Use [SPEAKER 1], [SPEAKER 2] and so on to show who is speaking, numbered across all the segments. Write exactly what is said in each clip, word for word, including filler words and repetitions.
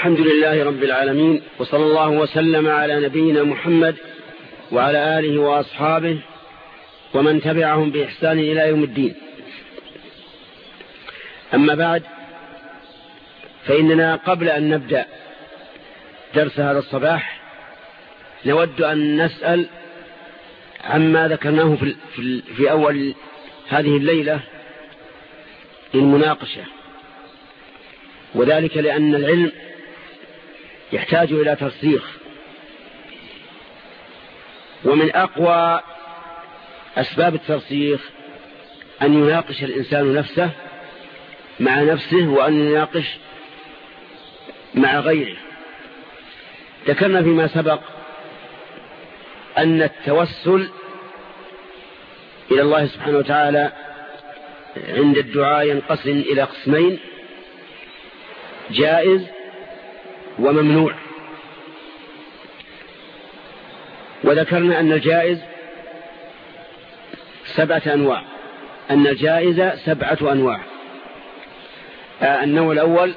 [SPEAKER 1] الحمد لله رب العالمين، وصلى الله وسلم على نبينا محمد وعلى آله وأصحابه ومن تبعهم بإحسان إلى يوم الدين. أما بعد، فإننا قبل أن نبدأ درس هذا الصباح نود أن نسأل عما ذكرناه في, في أول هذه الليلة للمناقشة، وذلك لأن العلم يحتاج إلى ترسيخ، ومن أقوى أسباب الترسيخ أن يناقش الإنسان نفسه مع نفسه، وأن يناقش مع غيره. ذكرنا فيما سبق أن التوسل إلى الله سبحانه وتعالى عند الدعاء ينقسم إلى قسمين: جائز وممنوع. وذكرنا أن الجائز سبعة أنواع، أن الجائزة سبعة أنواع. آه النوع الأول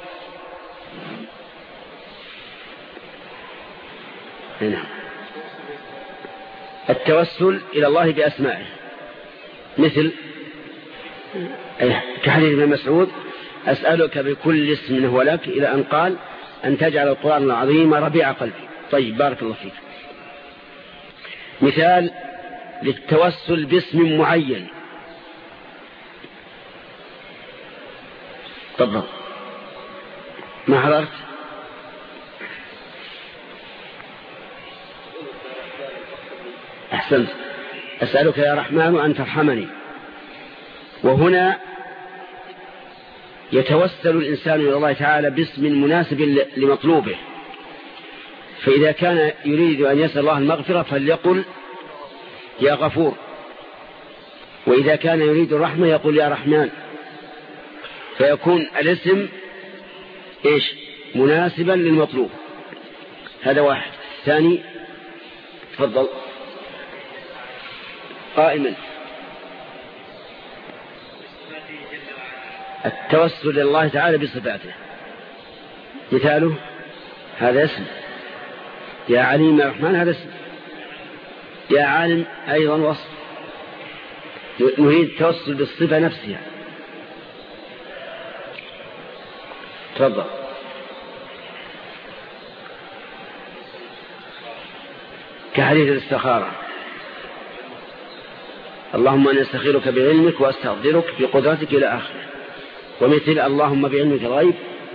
[SPEAKER 1] هنا التوسل إلى الله بأسمائه، مثل كحديث ابن مسعود: أسألك بكل اسم هو لك، إلى أن قال: أن تجعل القرآن العظيم ربيع قلبي. طيب، بارك الله فيك. مثال للتوسل باسم معين: تفضل. ما حضرت؟ أحسنت. أسألك يا رحمن أن ترحمني. وهنا يتوسل الإنسان إلى الله تعالى باسم مناسب لمطلوبه، فإذا كان يريد أن يسأل الله المغفرة فليقل يا غفور، وإذا كان يريد الرحمة يقول يا رحمن، فيكون الاسم إيش؟ مناسبا للمطلوب. هذا واحد. ثاني، تفضل. قائما. التوسل إلى الله تعالى بصفاته، مثاله هذا اسم: يا عليم يا رحمن، هذا اسم. يا عالم أيضا وصف. نريد التوسل بالصفة نفسها. تفضل. كحديث الاستخارة: اللهم أنا أستخيرك بعلمك وأستقدرك بقدرتك إلى آخره. ومثل: اللهم بعلمك الغيب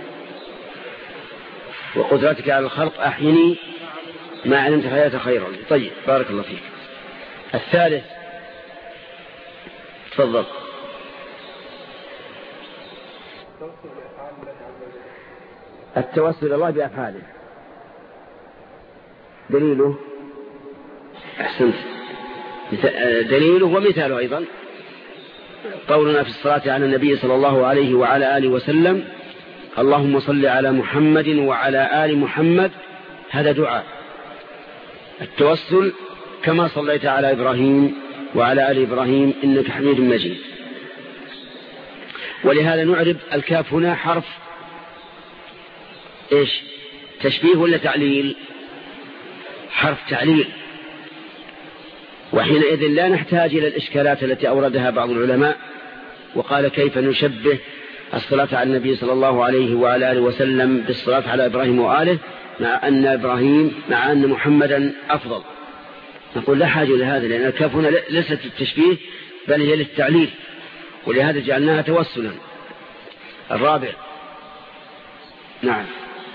[SPEAKER 1] وقدرتك على الخلق أحيني ما علمت الحياة خيرا. طيب، بارك الله فيك. الثالث، تفضل. التوسل إلى الله بأفعاله، دليله أحسنت دليله ومثاله أيضا قولنا في الصلاة على النبي صلى الله عليه وعلى آله وسلم: اللهم صل على محمد وعلى آل محمد. هذا دعاء التوسل: كما صليت على إبراهيم وعلى آل إبراهيم إنك حميد مجيد. ولهذا نعرب الكاف هنا حرف إيش؟ تشبيه ولا تعليل؟ حرف تعليل. وحينئذ لا نحتاج إلى الإشكالات التي أوردها بعض العلماء وقال: كيف نشبه الصلاة على النبي صلى الله عليه وعلى آله وسلم بالصلاة على إبراهيم وآله، مع أن إبراهيم مع أن محمدا أفضل؟ نقول لا حاجة لهذا، لأن الكاف هنا ليست التشبيه بل هي للتعليل، ولهذا جعلناها توسلا. الرابع، نعم،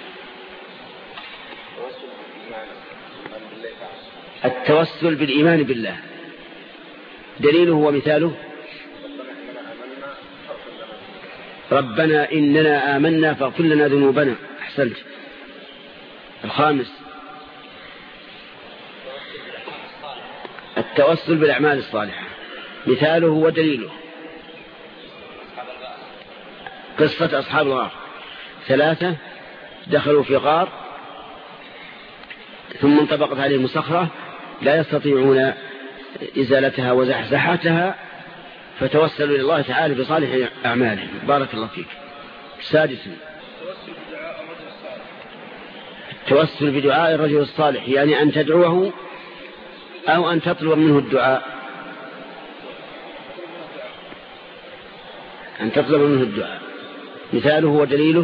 [SPEAKER 1] التوسل بالإيمان بالله، دليله ومثاله: ربنا إننا آمنا فاغفر لنا ذنوبنا. أحسنت. الخامس، التوسل بالأعمال الصالحة، مثاله ودليله: قصة أصحاب الغار، ثلاثة دخلوا في غار ثم انطبقت عليهم صخرة لا يستطيعون إزالتها وزحزحتها، فتوسلوا إلى الله تعالى بصالح أعمالهم. بارك الله فيك. سادسا، التوسل بدعاء الرجل الصالح يعني أن تدعوه أو أن تطلب منه الدعاء؟ أن تطلب منه الدعاء. مثاله ودليله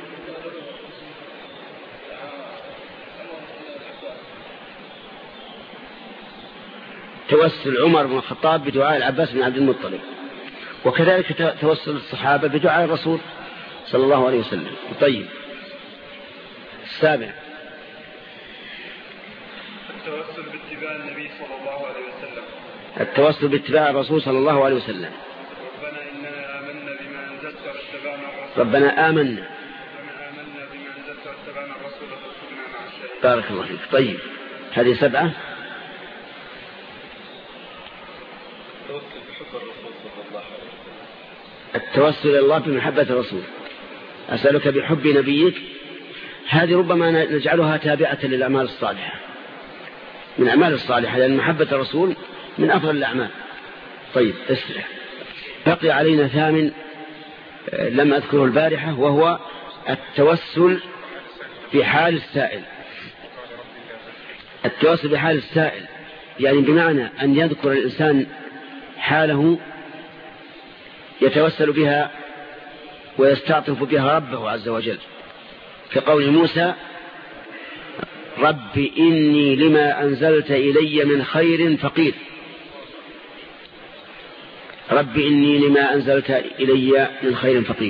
[SPEAKER 1] توسل عمر بن الخطاب بدعاء العباس بن عبد المطلب، وكذلك توسل الصحابة بدعاء الرسول صلى الله عليه وسلم. طيب، السابع
[SPEAKER 2] التوسل باتباع النبي صلى الله عليه وسلم.
[SPEAKER 1] التوسل باتباع الرسول صلى الله عليه وسلم.
[SPEAKER 2] ربنا إننا آمنا بما أنزلت واتبعنا الرسول.
[SPEAKER 1] ربنا آمنا
[SPEAKER 2] ربنا آمنا بما أنزلت واتبعنا الرسول فاكتبنا مع الشهيدين.
[SPEAKER 1] بارك الله فيك. طيب، هذه سبعة.
[SPEAKER 2] التوسل بحب الرسول صلى الله عليه وسلم.
[SPEAKER 1] التوسل إلى الله بمحبة الرسول. أسألك بحب نبيك، هذه ربما نجعلها تابعة للأعمال الصالحة، من أعمال الصالحة، لأن محبة الرسول من أفضل الأعمال. طيب، اسرع. بقي علينا ثامن لم أذكره البارحة، وهو التوسل بحال السائل. التوسل بحال السائل يعني بمعنى أن يذكر الإنسان حاله يتوسل بها ويستعطف بها ربه عز وجل، كقول موسى: رب إني لما أنزلت إلي من خير فقير. رب إني لما أنزلت إلي من خير فقير.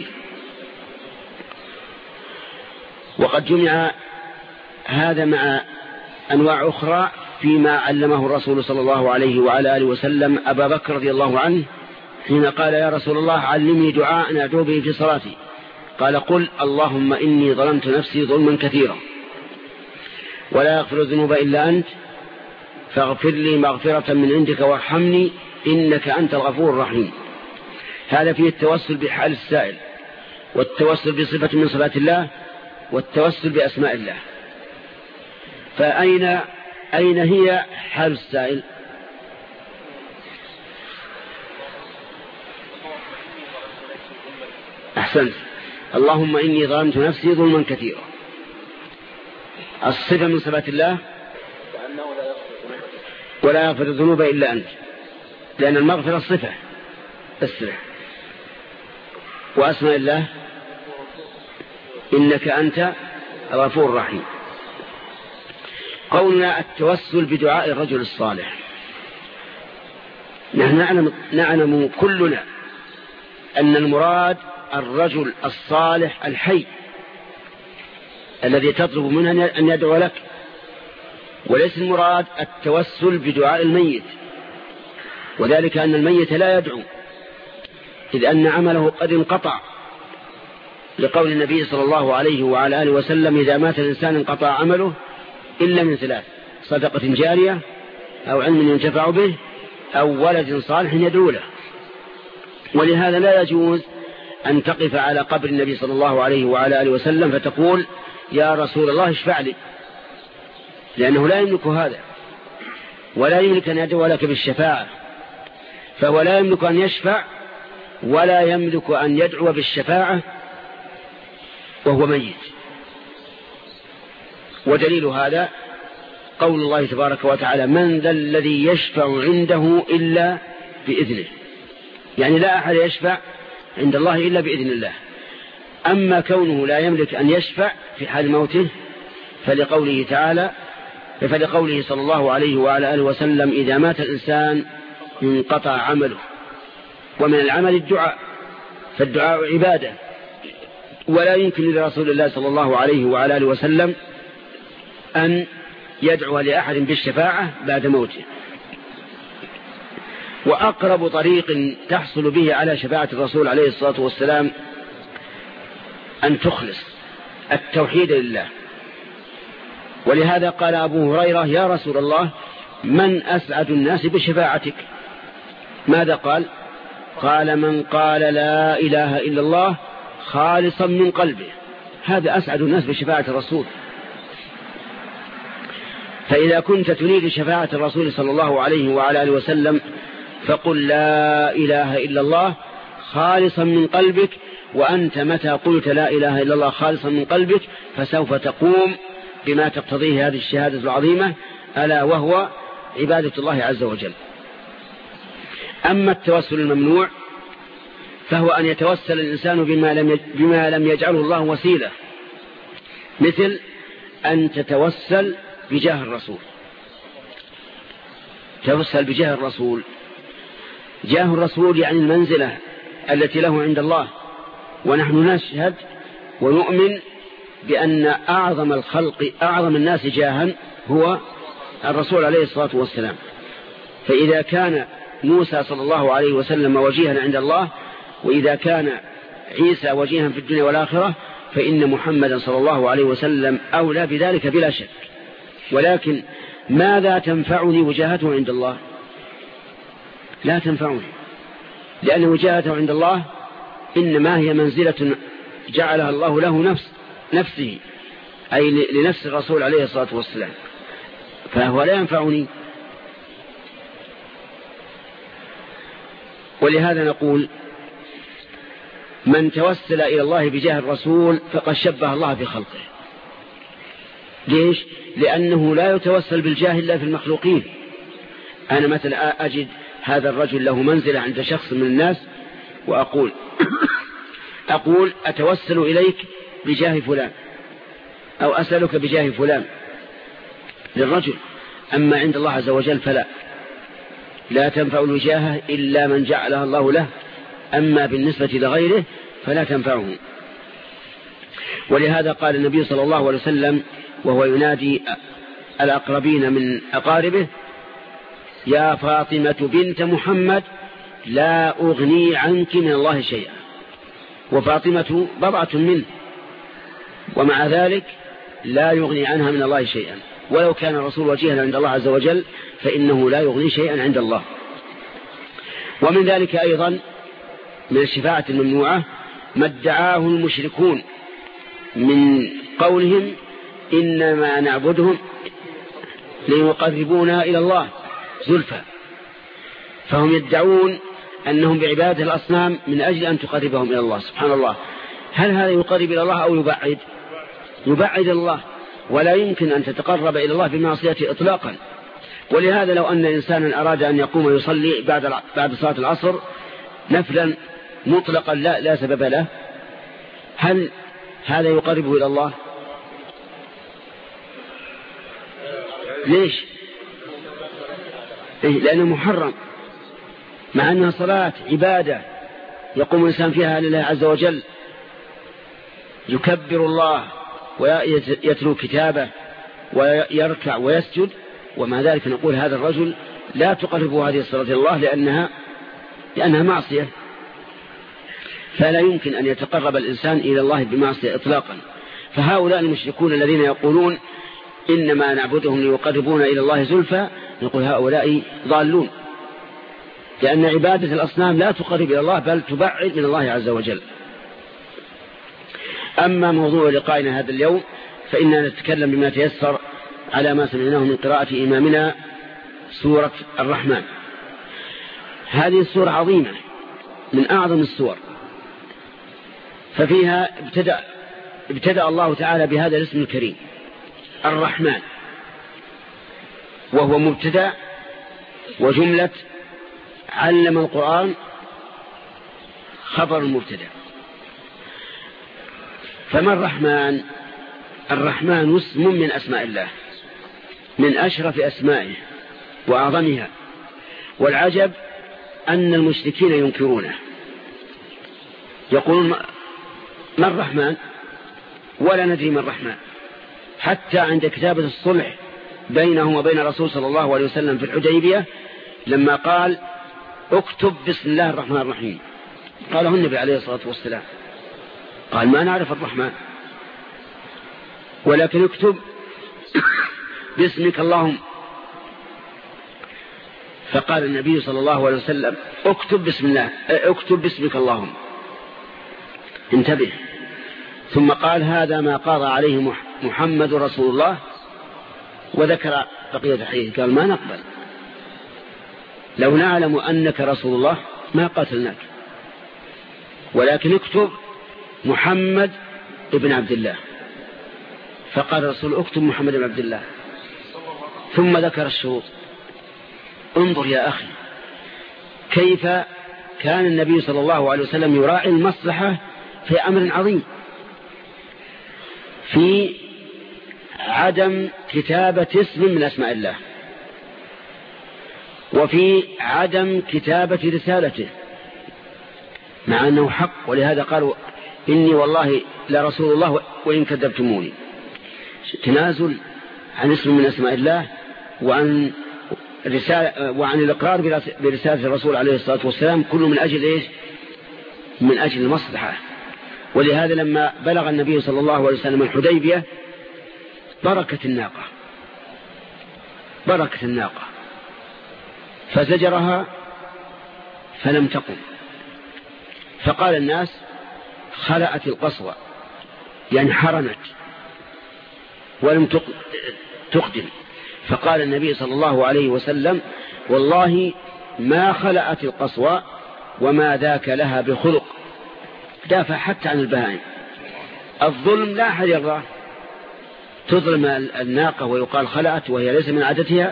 [SPEAKER 1] وقد جمع هذا مع أنواع أخرى فيما علمه الرسول صلى الله عليه وعلى آله وسلم أبا بكر رضي الله عنه حين قال: يا رسول الله علمني دعاء أدعو به في صلاتي. قال: قل اللهم إني ظلمت نفسي ظلما كثيرا ولا يغفر الذنوب إلا أنت فاغفر لي مغفرة من عندك وارحمني إنك أنت الغفور الرحيم. هذا فيه التوسل بحال السائل، والتوسل بصفة من صفات الله، والتوسل بأسماء الله. فأين أين هي حال السائل؟ أحسنت. اللهم إني ظلمت نفسي ظلما كثيرا. الصفة من صفات الله ولا يغفر الذنوب إلا أنت، لأن المغفرة الصفة السرع. وأسماء الله إنك أنت غفور رحيم. قولنا التوسل بدعاء الرجل الصالح، نحن نعلم, نعلم كلنا أن المراد الرجل الصالح الحي الذي تطلب منه أن يدعو لك، وليس المراد التوسل بدعاء الميت، وذلك أن الميت لا يدعو، إذ أن عمله قد انقطع، لقول النبي صلى الله عليه وعلى آله وسلم: إذا مات الإنسان انقطع عمله إلا من ثلاث: صدقة جارية أو علم ينتفع به أو ولد صالح يدعو له. ولهذا لا يجوز أن تقف على قبر النبي صلى الله عليه وعلى آله وسلم فتقول: يا رسول الله اشفع لي، لأنه لا يملك هذا، ولا يملك أن يدعو لك بالشفاعة، فهو لا يملك أن يشفع ولا يملك أن يدعو بالشفاعة وهو ميت. ودليل هذا قول الله تبارك وتعالى: من ذا الذي يشفع عنده إلا بإذنه، يعني لا أحد يشفع عند الله إلا بإذن الله. أما كونه لا يملك أن يشفع في حال موته فلقوله تعالى فلقوله صلى الله عليه وعلى آله وسلم: إذا مات الإنسان انقطع عمله. ومن العمل الدعاء، فالدعاء عبادة، ولا يمكن لرسول الله صلى الله عليه وعلى آله وسلم أن يدعو لأحد بالشفاعة بعد موته. وأقرب طريق تحصل به على شفاعة الرسول عليه الصلاة والسلام أن تخلص التوحيد لله. ولهذا قال أبو هريرة: يا رسول الله من أسعد الناس بشفاعتك؟ ماذا قال؟ قال: من قال لا إله إلا الله خالصا من قلبه، هذا أسعد الناس بشفاعة الرسول. فإذا كنت تريد شفاعة الرسول صلى الله عليه وعلى آله وسلم فقل لا إله إلا الله خالصا من قلبك، وأنت متى قلت لا إله إلا الله خالصا من قلبك فسوف تقوم بما تقتضيه هذه الشهادة العظيمة، ألا وهو عبادة الله عز وجل. أما التوسل الممنوع فهو أن يتوسل الإنسان بما لم بما لم يجعله الله وسيلة، مثل أن تتوسل بجاه الرسول. توسل بجاه الرسول، جاه الرسول يعني المنزلة التي له عند الله، ونحن نشهد ونؤمن بأن أعظم الخلق أعظم الناس جاها هو الرسول عليه الصلاة والسلام. فإذا كان موسى صلى الله عليه وسلم وجيها عند الله، وإذا كان عيسى وجيها في الدنيا والآخرة، فإن محمدا صلى الله عليه وسلم أولى بذلك بلا شك. ولكن ماذا تنفعني وجاهته عند الله؟ لا تنفعني، لأن وجاهته عند الله إنما هي منزلة جعلها الله له نفس نفسه، أي لنفس الرسول عليه الصلاة والسلام، فهو لا ينفعني. ولهذا نقول من توسل إلى الله بجاه الرسول فقد شبه الله في خلقه. ليش؟ لأنه لا يتوسل بالجاه إلا في المخلوقين. أنا مثلا أجد هذا الرجل له منزلة عند شخص من الناس، وأقول أقول أتوسل إليك بجاه فلان، أو أسألك بجاه فلان للرجل. أما عند الله عز وجل فلا، لا تنفع الوجاهة إلا من جعلها الله له، أما بالنسبة لغيره فلا تنفعه. ولهذا قال النبي صلى الله عليه وسلم وهو ينادي الأقربين من أقاربه: يا فاطمة بنت محمد لا أغني عنك من الله شيئا. وفاطمة بضعة منه، ومع ذلك لا يغني عنها من الله شيئا، ولو كان الرسول وجيها عند الله عز وجل فإنه لا يغني شيئا عند الله. ومن ذلك أيضا من الشفاعة الممنوعة ما ادعاه المشركون من قولهم إنما نعبدهم ليقربونا إلى الله زلفى، فهم يدعون أنهم بعبادة الأصنام من أجل أن تقربهم إلى الله. سبحان الله، هل هذا يقرب إلى الله أو يبعد؟ يبعد الله، ولا يمكن أن تتقرب إلى الله بمعصية إطلاقا. ولهذا لو أن إنسانا أراد أن يقوم ويصلي بعد بعد صلاة العصر نفلا مطلقا لا, لا سبب له، هل هذا يقربه إلى الله؟ ليش؟ إيه؟ لأنه محرم، مع أنها صلاة عبادة يقوم الإنسان فيها لله عز وجل، يكبر الله ويتلو كتابه ويركع ويسجد، ومع ذلك نقول هذا الرجل لا تقربه هذه الصلاة الله لأنها, لأنها معصية. فلا يمكن أن يتقرب الإنسان إلى الله بمعصية إطلاقا. فهؤلاء المشركون الذين يقولون إنما نعبدهم ليقربونا إلى الله زلفى، نقول هؤلاء ضالون، لأن عبادة الأصنام لا تقرب إلى الله بل تبعد من الله عز وجل. أما موضوع لقائنا هذا اليوم فإننا نتكلم بما تيسر على ما سمعناه من قراءة إمامنا سورة الرحمن. هذه السورة عظيمة من أعظم السور، ففيها ابتدأ, ابتدأ الله تعالى بهذا الاسم الكريم الرحمن، وهو مبتدأ وجملة علم القرآن خبر المبتدأ. فما الرحمن؟ الرحمن اسم من أسماء الله، من أشرف أسمائه وأعظمها. والعجب أن المشركين ينكرونه، يقولون ما الرحمن ولا ندري ما الرحمن. حتى عند كتابة الصلح بينه وبين الرسول صلى الله عليه وسلم في الحديبية لما قال اكتب بسم الله الرحمن الرحيم، قاله النبي عليه الصلاة والسلام، قال ما نعرف الرحمن، ولكن اكتب باسمك اللهم. فقال النبي صلى الله عليه وسلم اكتب بسم الله اكتب باسمك اللهم، انتبه. ثم قال هذا ما قضى عليه محمد رسول الله، وذكر بقية الحديث قال ما نقبل، لو نعلم أنك رسول الله ما قاتلناك، ولكن اكتب محمد ابن عبد الله. فقال الرسول اكتب محمد بن عبد الله، ثم ذكر الشروط. انظر يا أخي كيف كان النبي صلى الله عليه وسلم يراعي المصلحة في أمر عظيم، في عدم كتابة اسم من أسماء الله، وفي عدم كتابة رسالته، مع أنه حق. ولهذا قالوا إني والله لرسول الله وإن كذبتموني. تنازل عن اسم من أسماء الله وعن رسالة وعن الإقرار برسالة الرسول عليه الصلاة والسلام، كله من أجل إيش؟ من أجل المصلحة. ولهذا لما بلغ النبي صلى الله عليه وسلم الحديبية بركت الناقة بركت الناقة فزجرها فلم تقم، فقال الناس خلأت القصوى، يعني حرمت ولم تقدم. فقال النبي صلى الله عليه وسلم والله ما خلأت القصوى وما ذاك لها بخلق. دافع حتى عن البهائم. الظلم لا أحد يرضاه، تظلم الناقة ويقال خلأت وهي ليس من عادتها،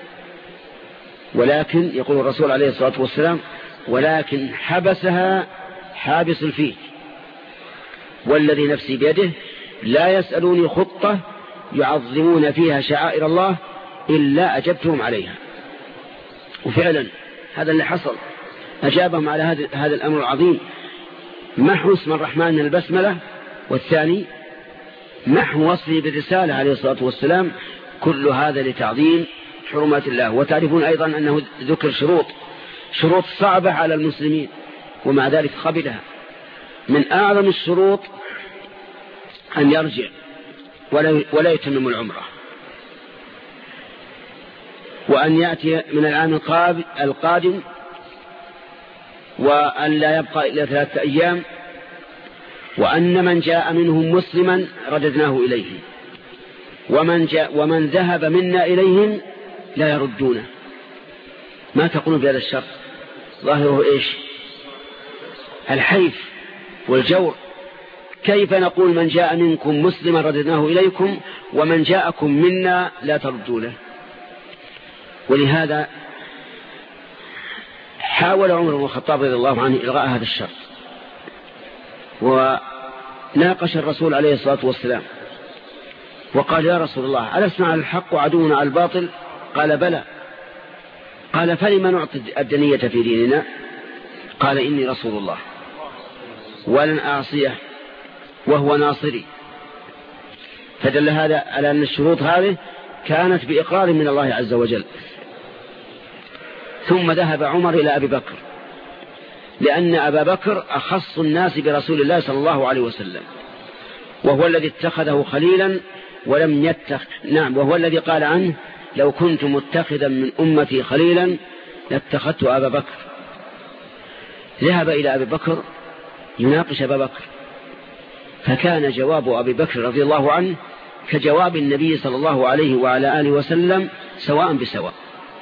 [SPEAKER 1] ولكن يقول الرسول عليه الصلاة والسلام ولكن حبسها حابس الفيل، والذي نفسي بيده لا يسألوني خطة يعظمون فيها شعائر الله إلا أجبتهم عليها. وفعلا هذا اللي حصل، أجابهم على هذا الأمر العظيم، محو اسم الرحمن البسملة، والثاني محو وصفه بالرسالة عليه الصلاة والسلام. كل هذا لتعظيم حرمات الله. وتعرفون أيضا أنه ذكر شروط شروط صعبة على المسلمين، ومع ذلك قبلها. من أعظم الشروط أن يرجع ولا يتمم العمرة، وأن يأتي من العام القادم، وأن لا يبقى إلا ثلاثة أيام، وأن من جاء منهم مسلما رددناه إليهم، ومن, جاء ومن ذهب منا إليهم لا يردونه. ما تقولون بهذا الشرط؟ ظاهره إيش؟ الحيف والجور. كيف نقول من جاء منكم مسلما رددناه إليكم ومن جاءكم منا لا تردونه؟ ولهذا حاول عمر بن الخطاب رضي الله عنه إلغاء هذا الشرط، وناقش الرسول عليه الصلاة والسلام وقال يا رسول الله ألسنا على الحق وعدونا على الباطل؟ قال بلى. قال فلما نعطي الدنية في ديننا؟ قال إني رسول الله ولن أعصيه وهو ناصري. فدل هذا على أن الشروط هذه كانت بإقرار من الله عز وجل. ثم ذهب عمر إلى أبي بكر، لأن أبا بكر أخص الناس برسول الله صلى الله عليه وسلم، وهو الذي اتخذه خليلا ولم يتخذ نعم وهو الذي قال عنه لو كنت متخذا من أمتي خليلا لاتخذت أبا بكر. ذهب إلى أبي بكر يناقش أبا بكر، فكان جواب أبي بكر رضي الله عنه كجواب النبي صلى الله عليه وعلى آله وسلم سواء بسواء.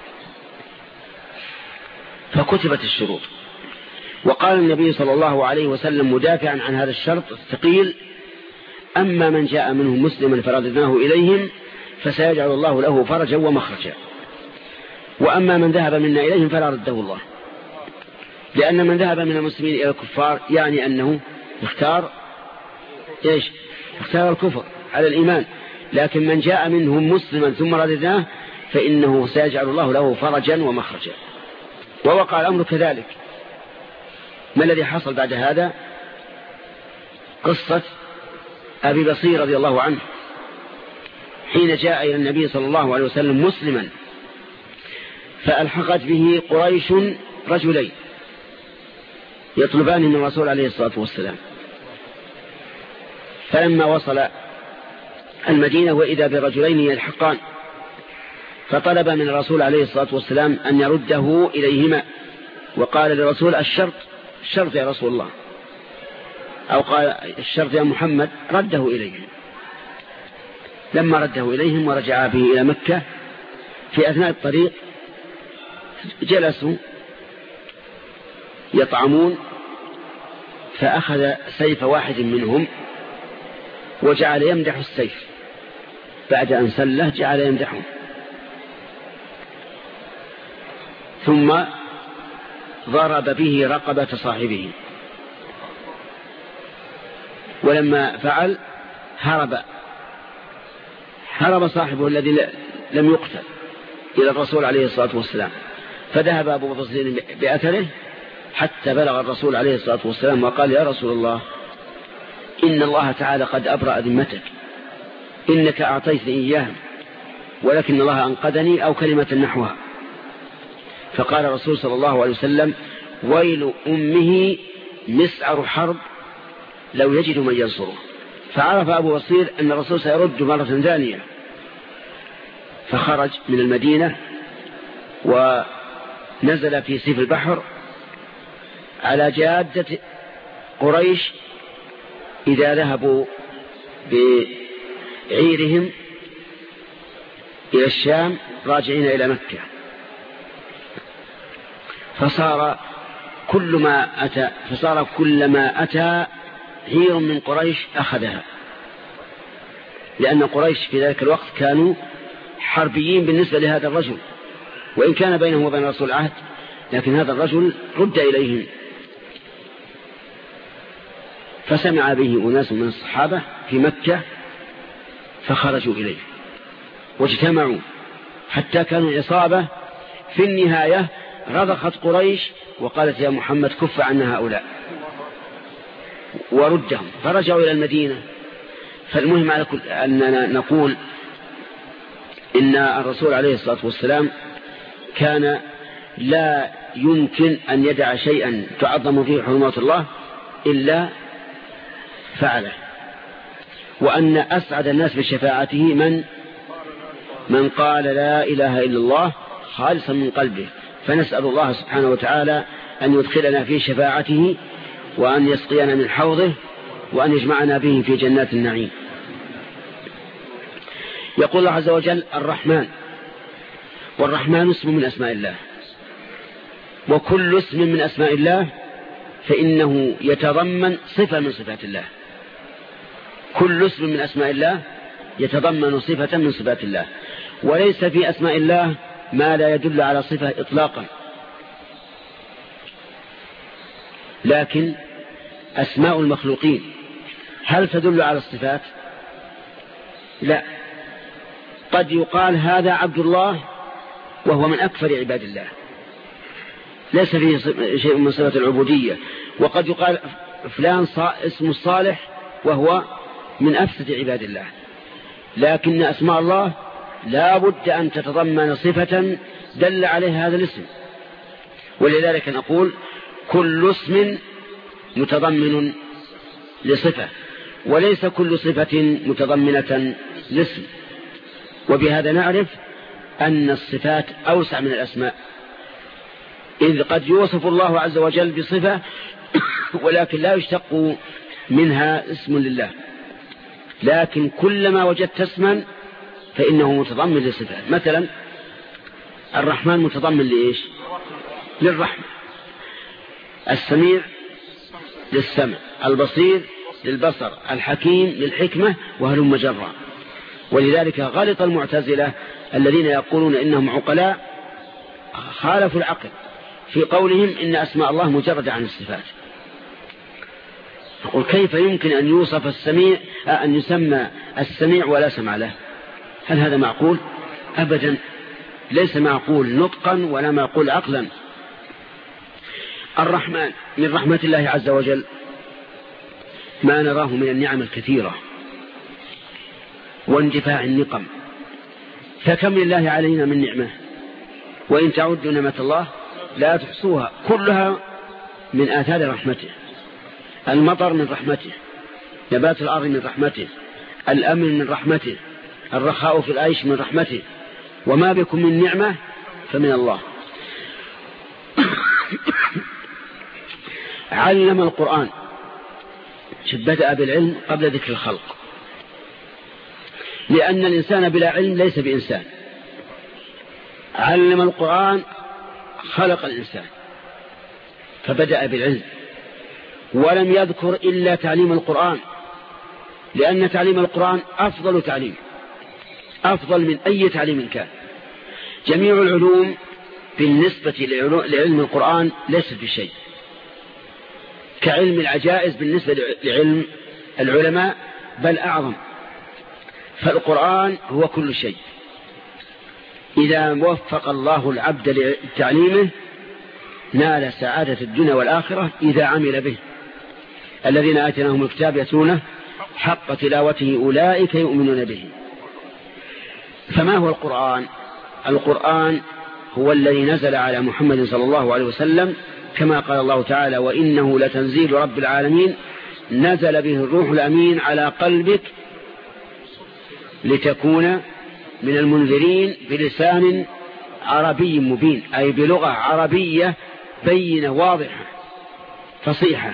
[SPEAKER 1] فكتبت الشروط، وقال النبي صلى الله عليه وسلم مدافعا عن هذا الشرط الثقيل أما من جاء منهم مسلما فرددناه إليهم فسيجعل الله له فرجا ومخرجا، وأما من ذهب منا إليهم فلا رده الله. لأن من ذهب من المسلمين إلى الكفار يعني أنه اختار إيش؟ اختار الكفر على الإيمان. لكن من جاء منهم مسلما ثم رددناه فإنه سيجعل الله له فرجا ومخرجا. ووقع الأمر كذلك. ما الذي حصل بعد هذا؟ قصة أبي بصير رضي الله عنه حين جاء إلى النبي صلى الله عليه وسلم مسلما، فألحقت به قريش رجلين يطلبان من الرسول عليه الصلاة والسلام. فلما وصل المدينة وإذا برجلين يلحقان، فطلب من الرسول عليه الصلاة والسلام أن يرده إليهما، وقال للرسول الشرط الشرط يا رسول الله، أو قال الشرط يا محمد، رده إليهم. لما رده إليهم ورجع به إلى مكة في أثناء الطريق جلسوا يطعمون، فأخذ سيف واحد منهم وجعل يمدح السيف بعد أن سله جعل يمدحه، ثم ضرب به رقبة صاحبه، ولما فعل هرب هرب صاحبه الذي لم يقتل إلى الرسول عليه الصلاة والسلام، فذهب أبو بصير بأثره حتى بلغ الرسول عليه الصلاة والسلام وقال: يا رسول الله، إن الله تعالى قد أبرأ ذمتك، إنك أعطيتني إياه ولكن الله أنقذني، أو كلمة نحوها. فقال الرسول صلى الله عليه وسلم: ويل أمه مسعر حرب لو يجد من ينصره. فعرف أبو بصير أن الرسول سيرد مرة ثانية، فخرج من المدينة ونزل في سيف البحر على جادة قريش إذا ذهبوا بعيرهم إلى الشام راجعين إلى مكة. فصار كل ما أتى فصار كل ما أتى عير من قريش أخذها، لأن قريش في ذلك الوقت كانوا حربيين بالنسبة لهذا الرجل، وإن كان بينه وبين رسول عهد، لكن هذا الرجل رد إليهم. فسمع به أناس من الصحابة في مكة فخرجوا إليه واجتمعوا حتى كانوا عصابة. في النهاية رضخت قريش وقالت: يا محمد كف عنا هؤلاء، وردهم، فرجعوا إلى المدينة. فالمهم على كل أننا نقول إن الرسول عليه الصلاة والسلام كان لا يمكن أن يدع شيئا تعظم فيه حرمات الله إلا فعله، وأن أسعد الناس بشفاعته من من قال لا إله إلا الله خالصا من قلبه. فنسأل الله سبحانه وتعالى أن يدخلنا في شفاعته، وأن يسقينا من حوضه، وأن يجمعنا به في جنات النعيم. يقول الله عز وجل: الرحمن. والرحمن اسم من أسماء الله، وكل اسم من أسماء الله فإنه يتضمن صفة من صفات الله. كل اسم من أسماء الله يتضمن صفة من صفات الله، وليس في أسماء الله ما لا يدل على صفة إطلاقا. لكن أسماء المخلوقين هل تدل على الصفات؟ لا. قد يقال هذا عبد الله وهو من أكثر عباد الله، ليس فيه شيء من صفة العبودية. وقد يقال فلان اسم الصالح وهو من أفسد عباد الله. لكن أسماء الله لا بد أن تتضمن صفة دل عليها هذا الاسم. ولذلك نقول كل اسم متضمن لصفة، وليس كل صفة متضمنة لاسم. وبهذا نعرف أن الصفات أوسع من الأسماء، إذ قد يوصف الله عز وجل بصفة ولكن لا يشتق منها اسم لله. لكن كلما وجدت اسما فإنه متضمن لصفة. مثلا الرحمن متضمن لإيش؟ للرحمة. السميع للسمع، البصير للبصر، الحكيم للحكمة، وهلم جرا. ولذلك غلط المعتزلة الذين يقولون إنهم عقلاء، خالفوا العقل في قولهم إن أسماء الله مجردة عن الصفات. نقول كيف يمكن أن يوصف السميع أن يسمى السميع ولا سمع له؟ هل هذا معقول؟ أبدا، ليس معقول نطقا ولا معقول عقلا. الرحمن من رحمة الله عز وجل ما نراه من النعم الكثيرة واندفاع النقم، فكم لله علينا من نعمة، وإن تعدوا نعمة الله لا تحصوها، كلها من آثار رحمته. المطر من رحمته، نبات الأرض من رحمته، الأمن من رحمته، الرخاء في العيش من رحمته، وما بكم من نعمة فمن الله. علم القرآن، بدأ بالعلم قبل ذكر الخلق، لأن الإنسان بلا علم ليس بإنسان. علم القرآن خلق الإنسان فبدأ بالعلم، ولم يذكر إلا تعليم القرآن، لأن تعليم القرآن أفضل تعليم. أفضل من أي تعليم كان. جميع العلوم بالنسبة لعلم القرآن ليست بشيء، كعلم العجائز بالنسبة لعلم العلماء بل أعظم. فالقرآن هو كل شيء. إذا وفق الله العبد لتعليمه نال سعادة الدنيا والآخرة إذا عمل به. الذين آتيناهم الكتاب يتلونه حق تلاوته أولئك يؤمنون به. فما هو القرآن؟ القرآن هو الذي نزل على محمد صلى الله عليه وسلم، كما قال الله تعالى: وإنه لتنزيل رب العالمين نزل به الروح الأمين على قلبك لتكون من المنذرين بلسان عربي مبين، أي بلغة عربية بينة واضحة فصيحة.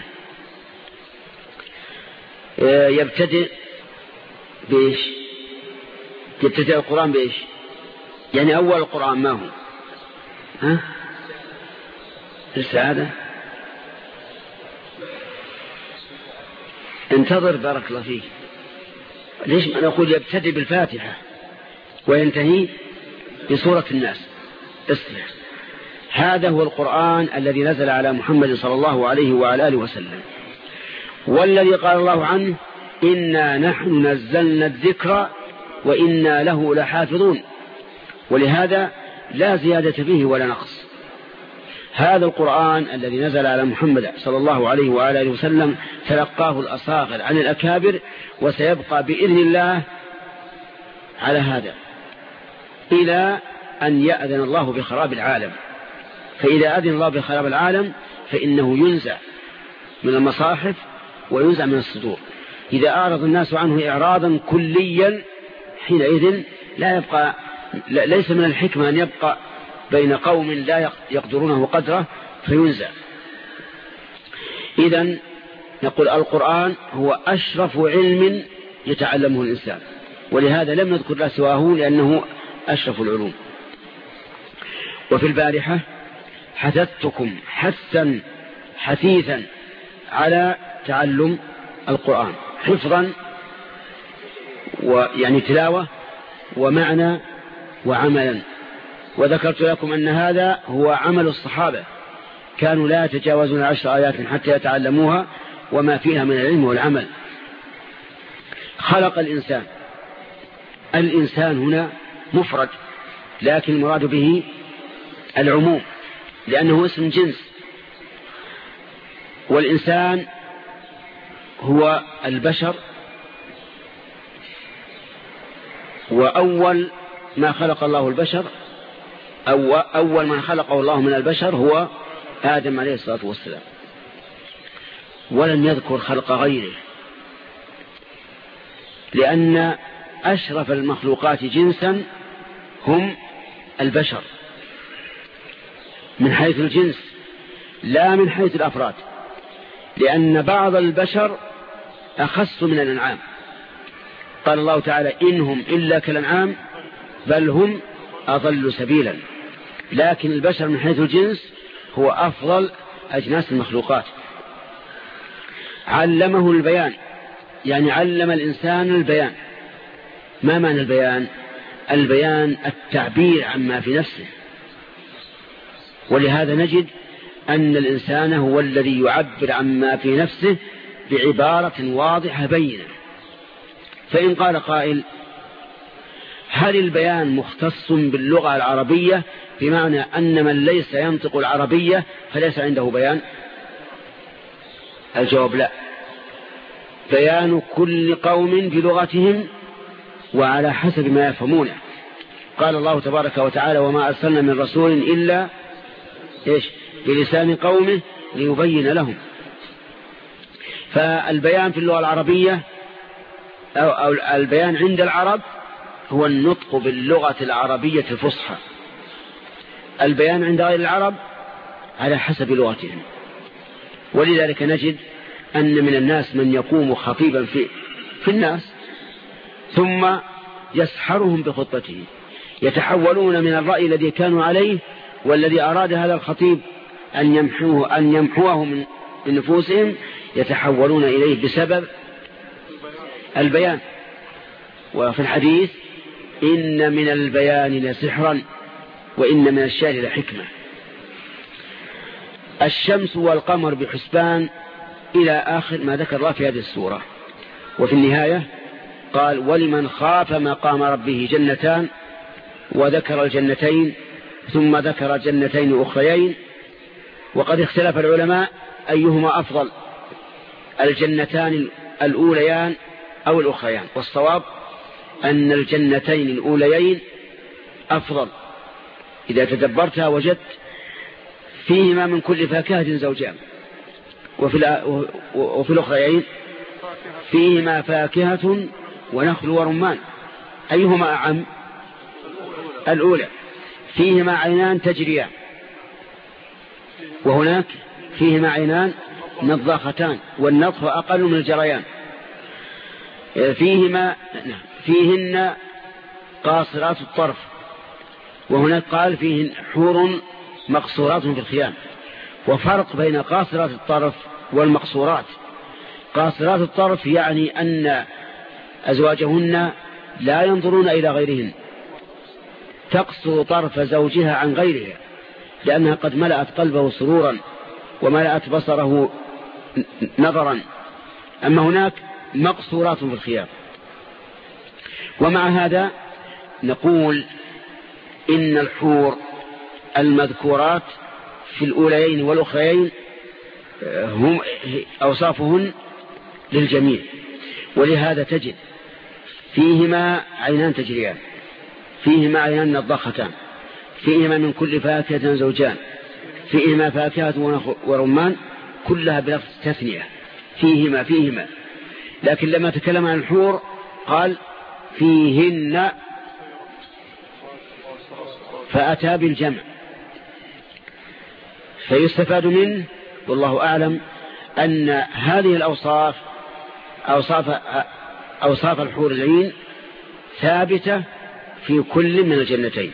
[SPEAKER 1] يبتدئ بإيش؟ يبتدئ القرآن بإيش؟ يعني أول القرآن ما هو؟ ها؟ السعادة. انتظر بارك الله فيك. ليش أنا أقول يبتدئ بالفاتحة وينتهي بسورة الناس؟ اصلح. هذا هو القرآن الذي نزل على محمد صلى الله عليه وعلى آله وسلم، والذي قال الله عنه: إنا نحن نزلنا الذكر وإنا له لحافظون. ولهذا لا زيادة فيه ولا نقص. هذا القرآن الذي نزل على محمد صلى الله عليه وعلى آله وسلم تلقاه الأصاغر عن الأكابر، وسيبقى بإذن الله على هذا إلى أن يأذن الله بخراب العالم. فإذا أذن الله بخراب العالم فإنه ينزع من المصاحف وينزع من الصدور. إذا أعرض الناس عنه إعراضا كليا حينئذ لا يبقى، ليس من الحكمة أن يبقى بين قوم لا يقدرونه قدره فينزع. إذن نقول القرآن هو أشرف علم يتعلمه الإنسان، ولهذا لم نذكر لا سواه لأنه أشرف العلوم. وفي البارحة حثثتكم حثا حثيثا على تعلم القرآن حفظا ويعني تلاوة ومعنى وعملا. وذكرت لكم أن هذا هو عمل الصحابة، كانوا لا يتجاوزون عشر آيات حتى يتعلموها وما فيها من العلم والعمل. خلق الإنسان. الإنسان هنا مفرد، لكن المراد به العموم لأنه اسم جنس. والإنسان هو البشر، وأول ما خلق الله البشر أو أول من خلقه الله من البشر هو آدم عليه الصلاة والسلام، ولم يذكر خلق غيره، لأن أشرف المخلوقات جنسا هم البشر من حيث الجنس لا من حيث الأفراد، لأن بعض البشر أخص من الأنعام. قال الله تعالى: إنهم إلا كالأنعام بل هم أضل سبيلا. لكن البشر من حيث الجنس هو أفضل أجناس المخلوقات. علمه البيان، يعني علم الإنسان البيان. ما معنى البيان؟ البيان التعبير عما في نفسه. ولهذا نجد أن الإنسان هو الذي يعبر عما في نفسه بعبارة واضحة بينة. فإن قال قائل: هل البيان مختص باللغة العربية بمعنى أن من ليس ينطق العربية فليس عنده بيان؟ الجواب: لا. بيان كل قوم بلغتهم وعلى حسب ما يفهمونه. قال الله تبارك وتعالى: وما أرسلنا من رسول إلا إيش بلسان قومه ليبين لهم. فالبيان في اللغة العربية أو البيان عند العرب هو النطق باللغة العربية الفصحى. البيان عند غير العرب على حسب لغتهم. ولذلك نجد أن من الناس من يقوم خطيبا في, في الناس ثم يسحرهم بخطبته، يتحولون من الرأي الذي كانوا عليه والذي أراد هذا الخطيب أن يمحوه, أن يمحوه من نفوسهم، يتحولون إليه بسبب البيان. وفي الحديث إن من البيان لسحرا وإن من الشعر لحكمة. الشمس والقمر بحسبان إلى آخر ما ذكر الله في هذه السورة. وفي النهاية قال ولمن خاف مقام ربه جنتان، وذكر الجنتين ثم ذكر جنتين أخريين. وقد اختلف العلماء أيهما أفضل، الجنتان الأوليان أو الأخريان، والصواب أن الجنتين الأوليين أفضل. إذا تدبرتها وجدت فيهما من كل فاكهة زوجان، وفي, وفي الأخريين فيهما فاكهة ونخل ورمان. أيهما أعم؟ الأولى. فيهما عينان تجريان، وهناك فيهما عينان نضاختان، والنضخ أقل من الجريان. فيهما فيهن قاصرات الطرف، وهناك قال فيهن حور مقصورات في الخيام. وفرق بين قاصرات الطرف والمقصورات. قاصرات الطرف يعني أن أزواجهن لا ينظرون إلى غيرهن، تقصر طرف زوجها عن غيرها لأنها قد ملأت قلبه سرورا وملأت بصره نظرا. أما هناك مقصورات في الخيام. ومع هذا نقول إن الحور المذكورات في الأوليين والأخريين هم أوصافهن للجميع. ولهذا تجد فيهما عينان تجريان، فيهما عينان نضاختان، فيهما من كل فاكهة زوجان، فيهما فاكهة ورمان، كلها بلفظ تثنية، فيهما فيهما. لكن لما تكلم عن الحور قال فيهن، فأتى بالجمع. فيستفاد منه والله أعلم أن هذه الأوصاف أوصاف, أوصاف الحور العين ثابتة في كل من الجنتين.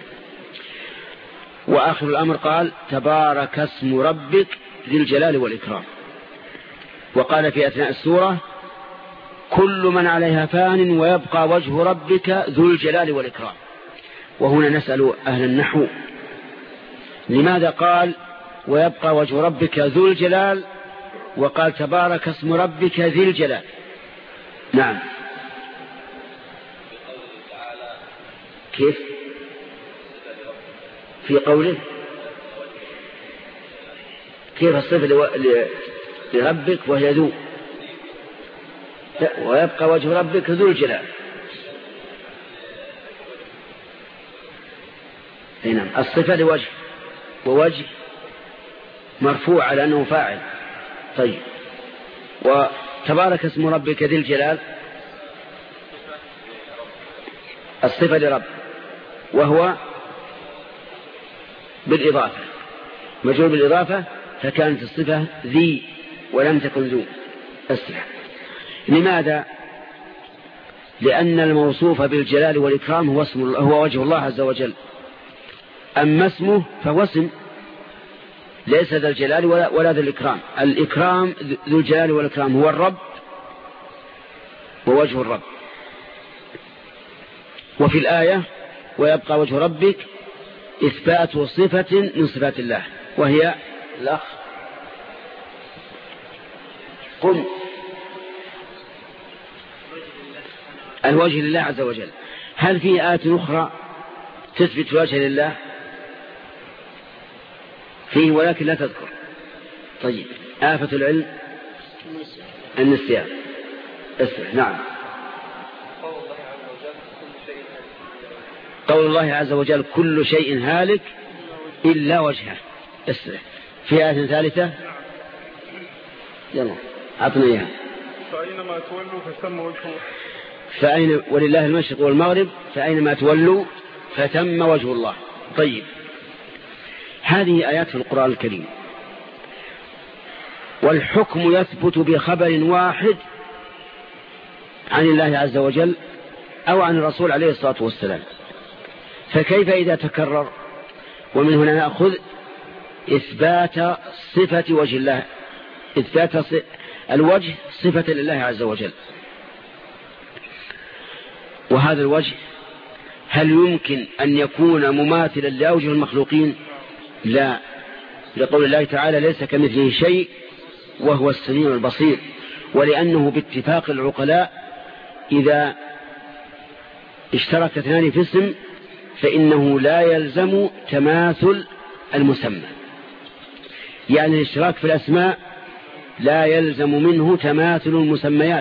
[SPEAKER 1] وآخر الأمر قال تبارك اسم ربك ذي الجلال والإكرام. وقال في أثناء السورة كل من عليها فان ويبقى وجه ربك ذو الجلال والإكرام. وهنا نسأل أهل النحو لماذا قال ويبقى وجه ربك ذو الجلال وقال تبارك اسم ربك ذي الجلال؟ نعم. كيف في قوله كيف الصفة لربك وهي ذو، ويبقى وجه ربك ذو الجلال. نعم. الصفة لوجه، ووجه مرفوع على أنه فاعل. طيب. وتبارك اسم ربك ذي الجلال الصفة لرب، وهو بالإضافة مجرور بالإضافة، فكانت الصفة ذي ولم تكن ذو الصفة. لماذا؟ لأن الموصوف بالجلال والإكرام هو اسم هو وجه الله عز وجل، أما اسمه فهو اسم ليس ذا الجلال ولا, ولا ذا الإكرام. الإكرام ذو الجلال والإكرام هو الرب ووجه الرب. وفي الآية ويبقى وجه ربك إثبات صفة من صفات الله، وهي الأخ قل الوجه لله عز وجل. هل في آيات أخرى تثبت وجه لله؟ فيه ولكن لا تذكر. طيب. آفة العلم النسيان. اسمع. نعم. قول الله عز وجل كل شيء هالك إلا وجهه. اسمع. في آية ثالثة يلا أعطنا إياها.
[SPEAKER 2] فأينما تولوا فثم وجه الله.
[SPEAKER 1] فأين ولله المشرق والمغرب فأينما تولوا فتم وجه الله. طيب. هذه آيات في القرآن الكريم. والحكم يثبت بخبر واحد عن الله عز وجل أو عن الرسول عليه الصلاة والسلام، فكيف إذا تكرر؟ ومن هنا نأخذ إثبات صفة وجه الله، إثبات الوجه صفة لله عز وجل. وهذا الوجه هل يمكن أن يكون مماثلا لأوجه المخلوقين؟ لا، لقول الله تعالى ليس كمثله شيء وهو السميع البصير. ولأنه باتفاق العقلاء إذا اشترك اثنان في اسم فإنه لا يلزم تماثل المسمى، يعني الاشتراك في الأسماء لا يلزم منه تماثل المسميات.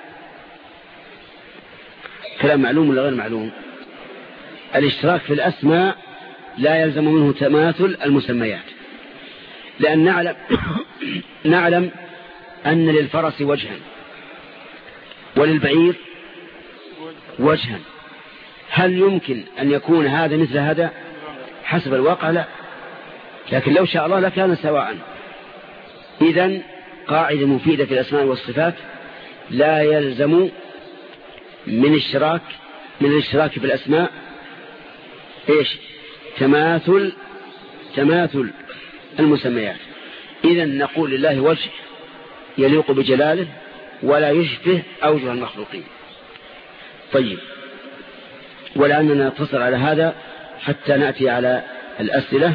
[SPEAKER 1] كلام معلوم ولا غير معلوم؟ الاشتراك في الأسماء لا يلزم منه تماثل المسميات، لأن نعلم, نعلم أن للفرس وجها وللبعير وجها. هل يمكن أن يكون هذا مثل هذا؟ حسب الواقع لا، لكن لو شاء الله لكان سواء. إذن قاعدة مفيدة في الأسماء والصفات: لا يلزم من اشتراك من الاشتراك في الأسماء إيش؟ تماثل تماثل المسميات. إذن نقول لله وجه يليق بجلاله ولا يشبه أوجه المخلوقين. طيب، ولأننا نتصل على هذا حتى نأتي على الأسئلة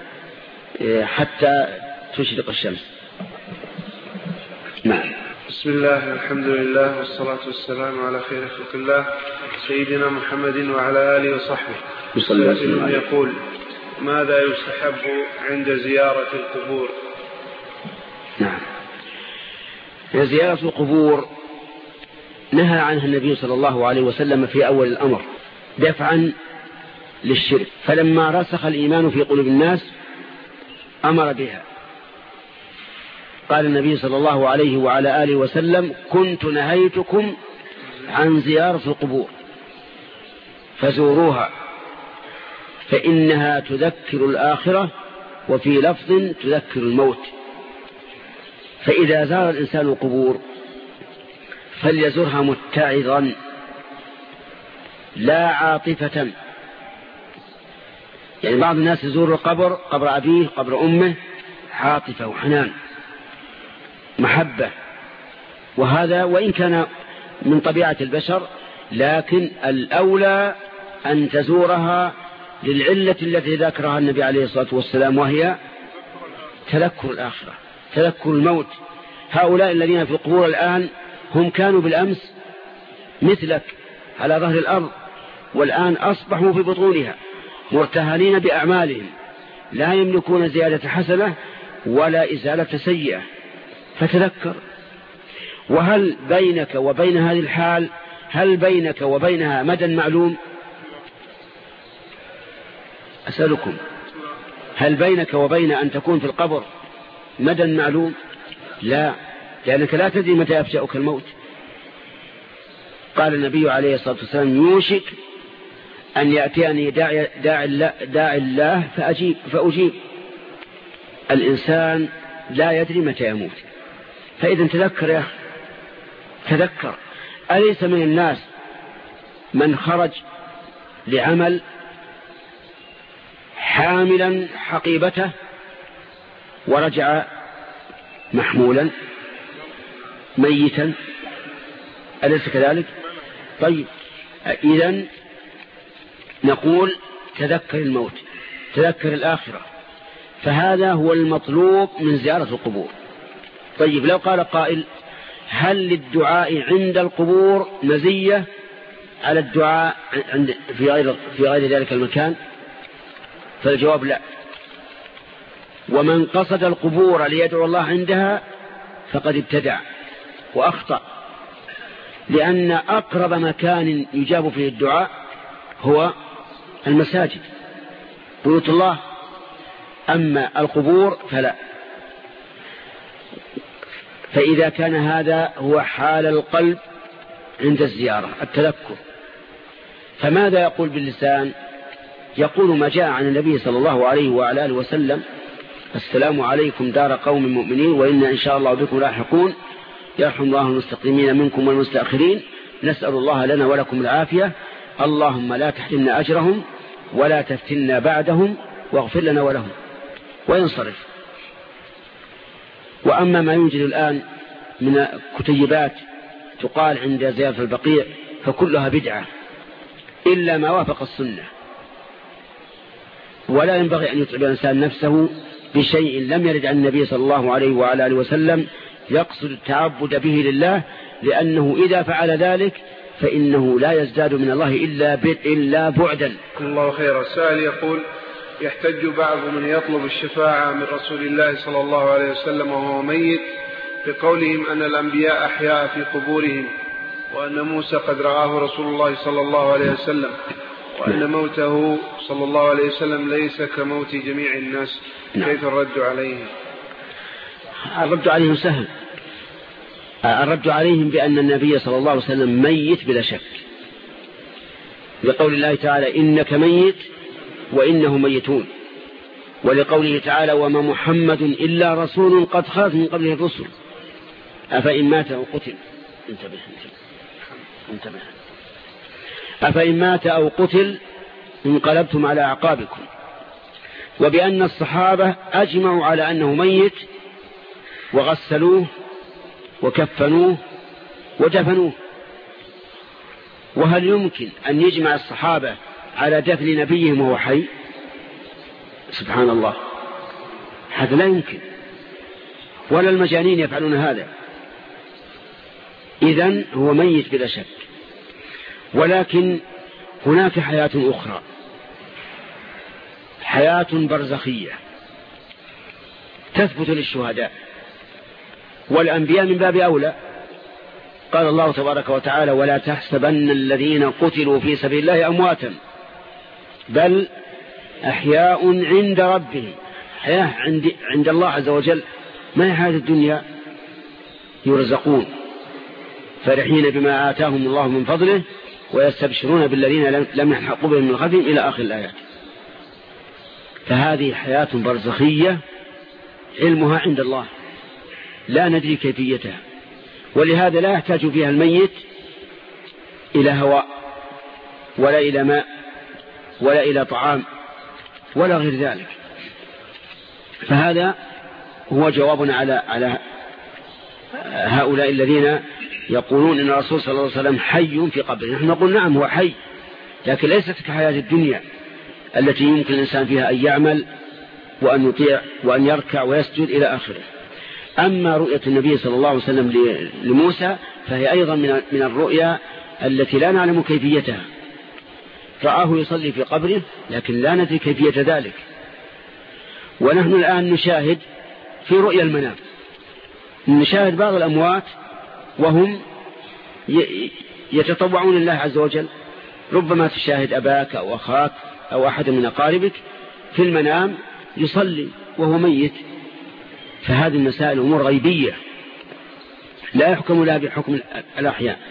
[SPEAKER 1] حتى تشرق الشمس. نعم.
[SPEAKER 2] بسم الله، الحمد لله، والصلاة والسلام على خير خلق الله سيدنا محمد وعلى آله وصحبه. سائل يقول: ماذا يستحب عند زيارة القبور؟
[SPEAKER 1] نعم، زيارة القبور نهى عنها النبي صلى الله عليه وسلم في أول الأمر دفعا للشرك، فلما رسخ الإيمان في قلوب الناس أمر بها. قال النبي صلى الله عليه وعلى آله وسلم: كنت نهيتكم عن زيارة القبور فزوروها فإنها تذكر الآخرة، وفي لفظ تذكر الموت. فإذا زار الإنسان القبور فليزرها متعظا لا عاطفة. يعني بعض الناس يزور القبر، قبر أبيه قبر أمه، عاطفة وحنان محبة، وهذا وإن كان من طبيعة البشر، لكن الأولى أن تزورها للعلة التي ذكرها النبي عليه الصلاة والسلام، وهي تذكر الآخرة، تذكر الموت. هؤلاء الذين في القبور الآن هم كانوا بالأمس مثلك على ظهر الأرض، والآن أصبحوا في بطونها مرتهنين بأعمالهم، لا يملكون زيادة حسنة ولا إزالة سيئة. فتذكر. وهل بينك وبين هذه الحال هل بينك وبينها مدى معلوم؟ أسألكم، هل بينك وبين أن تكون في القبر مدى معلوم؟ لا، لأنك لا تدري متى يفجأك الموت. قال النبي عليه الصلاة والسلام: يوشك أن يأتيني داعي, داعي, الله, داعي الله فأجيب فأجيب. الإنسان لا يدري متى يموت، فإذا تذكر يا أخي، تذكر. أليس من الناس من خرج لعمل حاملا حقيبته ورجع محمولا ميتا؟ أليس كذلك؟ طيب، إذن نقول تذكر الموت، تذكر الآخرة، فهذا هو المطلوب من زيارة القبور. طيب، لو قال قائل: هل للدعاء عند القبور مزية على الدعاء عند في غير في غير ذلك المكان؟ فالجواب لا. ومن قصد القبور ليدعو الله عندها فقد ابتدع وأخطأ، لأن أقرب مكان يجاب فيه الدعاء هو المساجد بيوت الله، أما القبور فلا. فإذا كان هذا هو حال القلب عند الزيارة التذكر، فماذا يقول باللسان؟ يقول ما جاء عن النبي صلى الله عليه وعلى آله وسلم: السلام عليكم دار قوم مؤمنين وإنا إن شاء الله بكم لاحقون، يرحم الله المستقدمين منكم والمستأخرين، نسأل الله لنا ولكم العافية، اللهم لا تحرمنا أجرهم ولا تفتنا بعدهم واغفر لنا ولهم، وينصرف. وأما ما يوجد الآن من كتيبات تقال عند زيارة البقيع فكلها بدعة، إلا ما وافق السنة، ولا ينبغي أن يتعب الإنسان نفسه بشيء لم يرد عن النبي صلى الله عليه وعلى آله وسلم يقصد التعبد به لله، لأنه إذا فعل ذلك فإنه لا يزداد من الله إلا إلا بعدا.
[SPEAKER 2] الله خير. السائل يقول: يحتج بعض من يطلب الشفاعة من رسول الله صلى الله عليه وسلم وهو ميت بقولهم أن الأنبياء أحياء في قبورهم، وأن موسى قد رآه رسول الله صلى الله عليه وسلم، وأن موته صلى الله عليه وسلم ليس كموت جميع الناس، كيف الرد عليهم؟
[SPEAKER 1] الرد عليهم سهل. الرد عليهم بأن النبي صلى الله عليه وسلم ميت بلا شك، لقول الله تعالى: إنك ميت وإنهم ميتون، ولقوله تعالى: وما محمد إلا رسول قد خلت من قبله الرسل أفإن مات أو قتل انتبه انتبه أفإن مات أو قتل انقلبتم على أعقابكم. وبأن الصحابة أجمعوا على أنه ميت وغسلوه وكفنوه ودفنوه. وهل يمكن أن يجمع الصحابة على دفن نبيهم وهو حي؟ سبحان الله، هذا لا يمكن، ولا المجانين يفعلون هذا. إذن هو ميت بلا شك، ولكن هناك حياة أخرى، حياة برزخية تثبت للشهداء والأنبياء من باب أولى. قال الله تبارك وتعالى: ولا تحسبن الذين قتلوا في سبيل الله أمواتا بل أحياء عند ربهم. حياة عند, عند الله عز وجل، ما هي حياة الدنيا. يرزقون فرحين بما آتاهم الله من فضله ويستبشرون بالذين لم يلحقوا بهم من خلفهم إلى آخر الآيات. فهذه حياة برزخية علمها عند الله، لا ندري كيفيتها، ولهذا لا يحتاج فيها الميت إلى هواء ولا إلى ماء ولا إلى طعام ولا غير ذلك. فهذا هو جوابنا على على هؤلاء الذين يقولون إن الرسول صلى الله عليه وسلم حي في قبره. نحن نقول نعم هو حي، لكن ليست كحياة الدنيا التي يمكن الإنسان فيها أن يعمل وأن يطيع وأن يركع ويسجد إلى آخره. أما رؤية النبي صلى الله عليه وسلم لموسى فهي أيضا من الرؤيا التي لا نعلم كيفيتها. رآه يصلي في قبره لكن لا ندري كيفية ذلك. ونحن الآن نشاهد في رؤيا المنام، نشاهد بعض الأموات وهم يتطوعون لله عز وجل. ربما تشاهد أباك أو أخاك أو أحد من أقاربك في المنام يصلي وهو ميت. فهذه المسائل أمور غيبية لا يحكم لها بحكم الأحياء.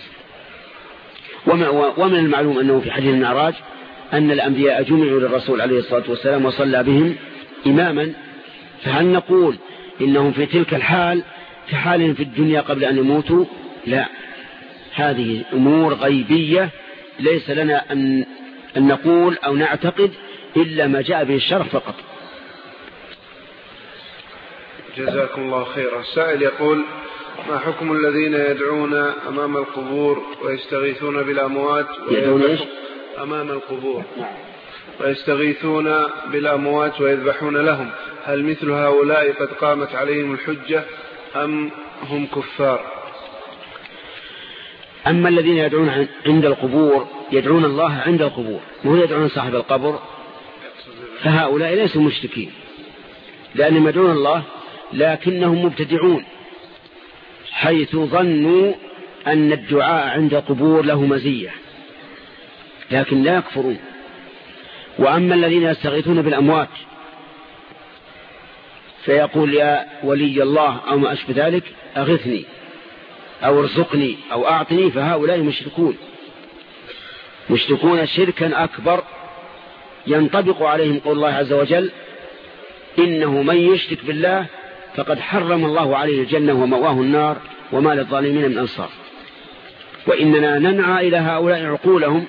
[SPEAKER 1] ومن المعلوم أنه في حديث المعراج أن الأنبياء جمعوا للرسول عليه الصلاة والسلام وصلى بهم إماما. فهل نقول إنهم في تلك الحال في حال في الدنيا قبل أن يموتوا؟ لا، هذه أمور غيبية ليس لنا أن نقول أو نعتقد إلا ما جاء به الشرع فقط.
[SPEAKER 2] جزاكم الله خيرا. السائل يقول: ما حكم الذين يدعون أمام القبور ويستغيثون بالأموات أمام القبور ويستغيثون بالأموات ويذبحون لهم؟ هل مثل هؤلاء قد قامت عليهم الحجة أم هم كفار؟
[SPEAKER 1] أما الذين يدعون عند القبور يدعون الله عند القبور وهو يدعون صاحب القبر، فهؤلاء ليسوا مشركين لأنهم يدعون الله، لكنهم مبتدعون حيث ظنوا أن الدعاء عند القبور له مزية، لكن لا يكفرون. وأما الذين يستغيثون بالأموات فيقول يا ولي الله أو ما أشبه ذلك أغثني أو ارزقني أو أعطني، فهؤلاء مشركون مشركون شركا أكبر ينطبق عليهم قول الله عز وجل: إنه من يشرك بالله فقد حرم الله عليه الجنة ومأواه النار وما للظالمين من أنصار. وإننا ننعى إلى هؤلاء عقولهم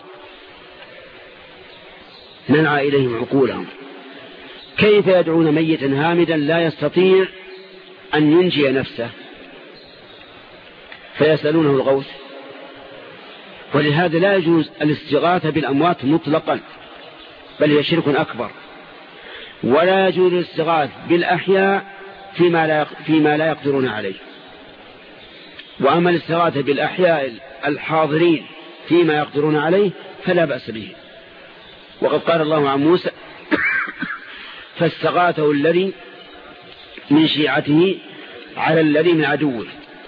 [SPEAKER 1] ننعى إليهم عقولهم كيف يدعون ميتا هامدا لا يستطيع أن ينجي نفسه فيسألونه الغوث؟ ولهذا لا يجوز الاستغاثة بالأموات مطلقا، بل هي شرك أكبر. ولا يجوز الاستغاثة بالأحياء فيما لا فيما لا يقدرون عليه. وأما الاستغاثة بالأحياء الحاضرين فيما يقدرون عليه فلا بأس به. وقد قال الله عن موسى فاستغاثه الذي من شيعته على الذي من عدوه.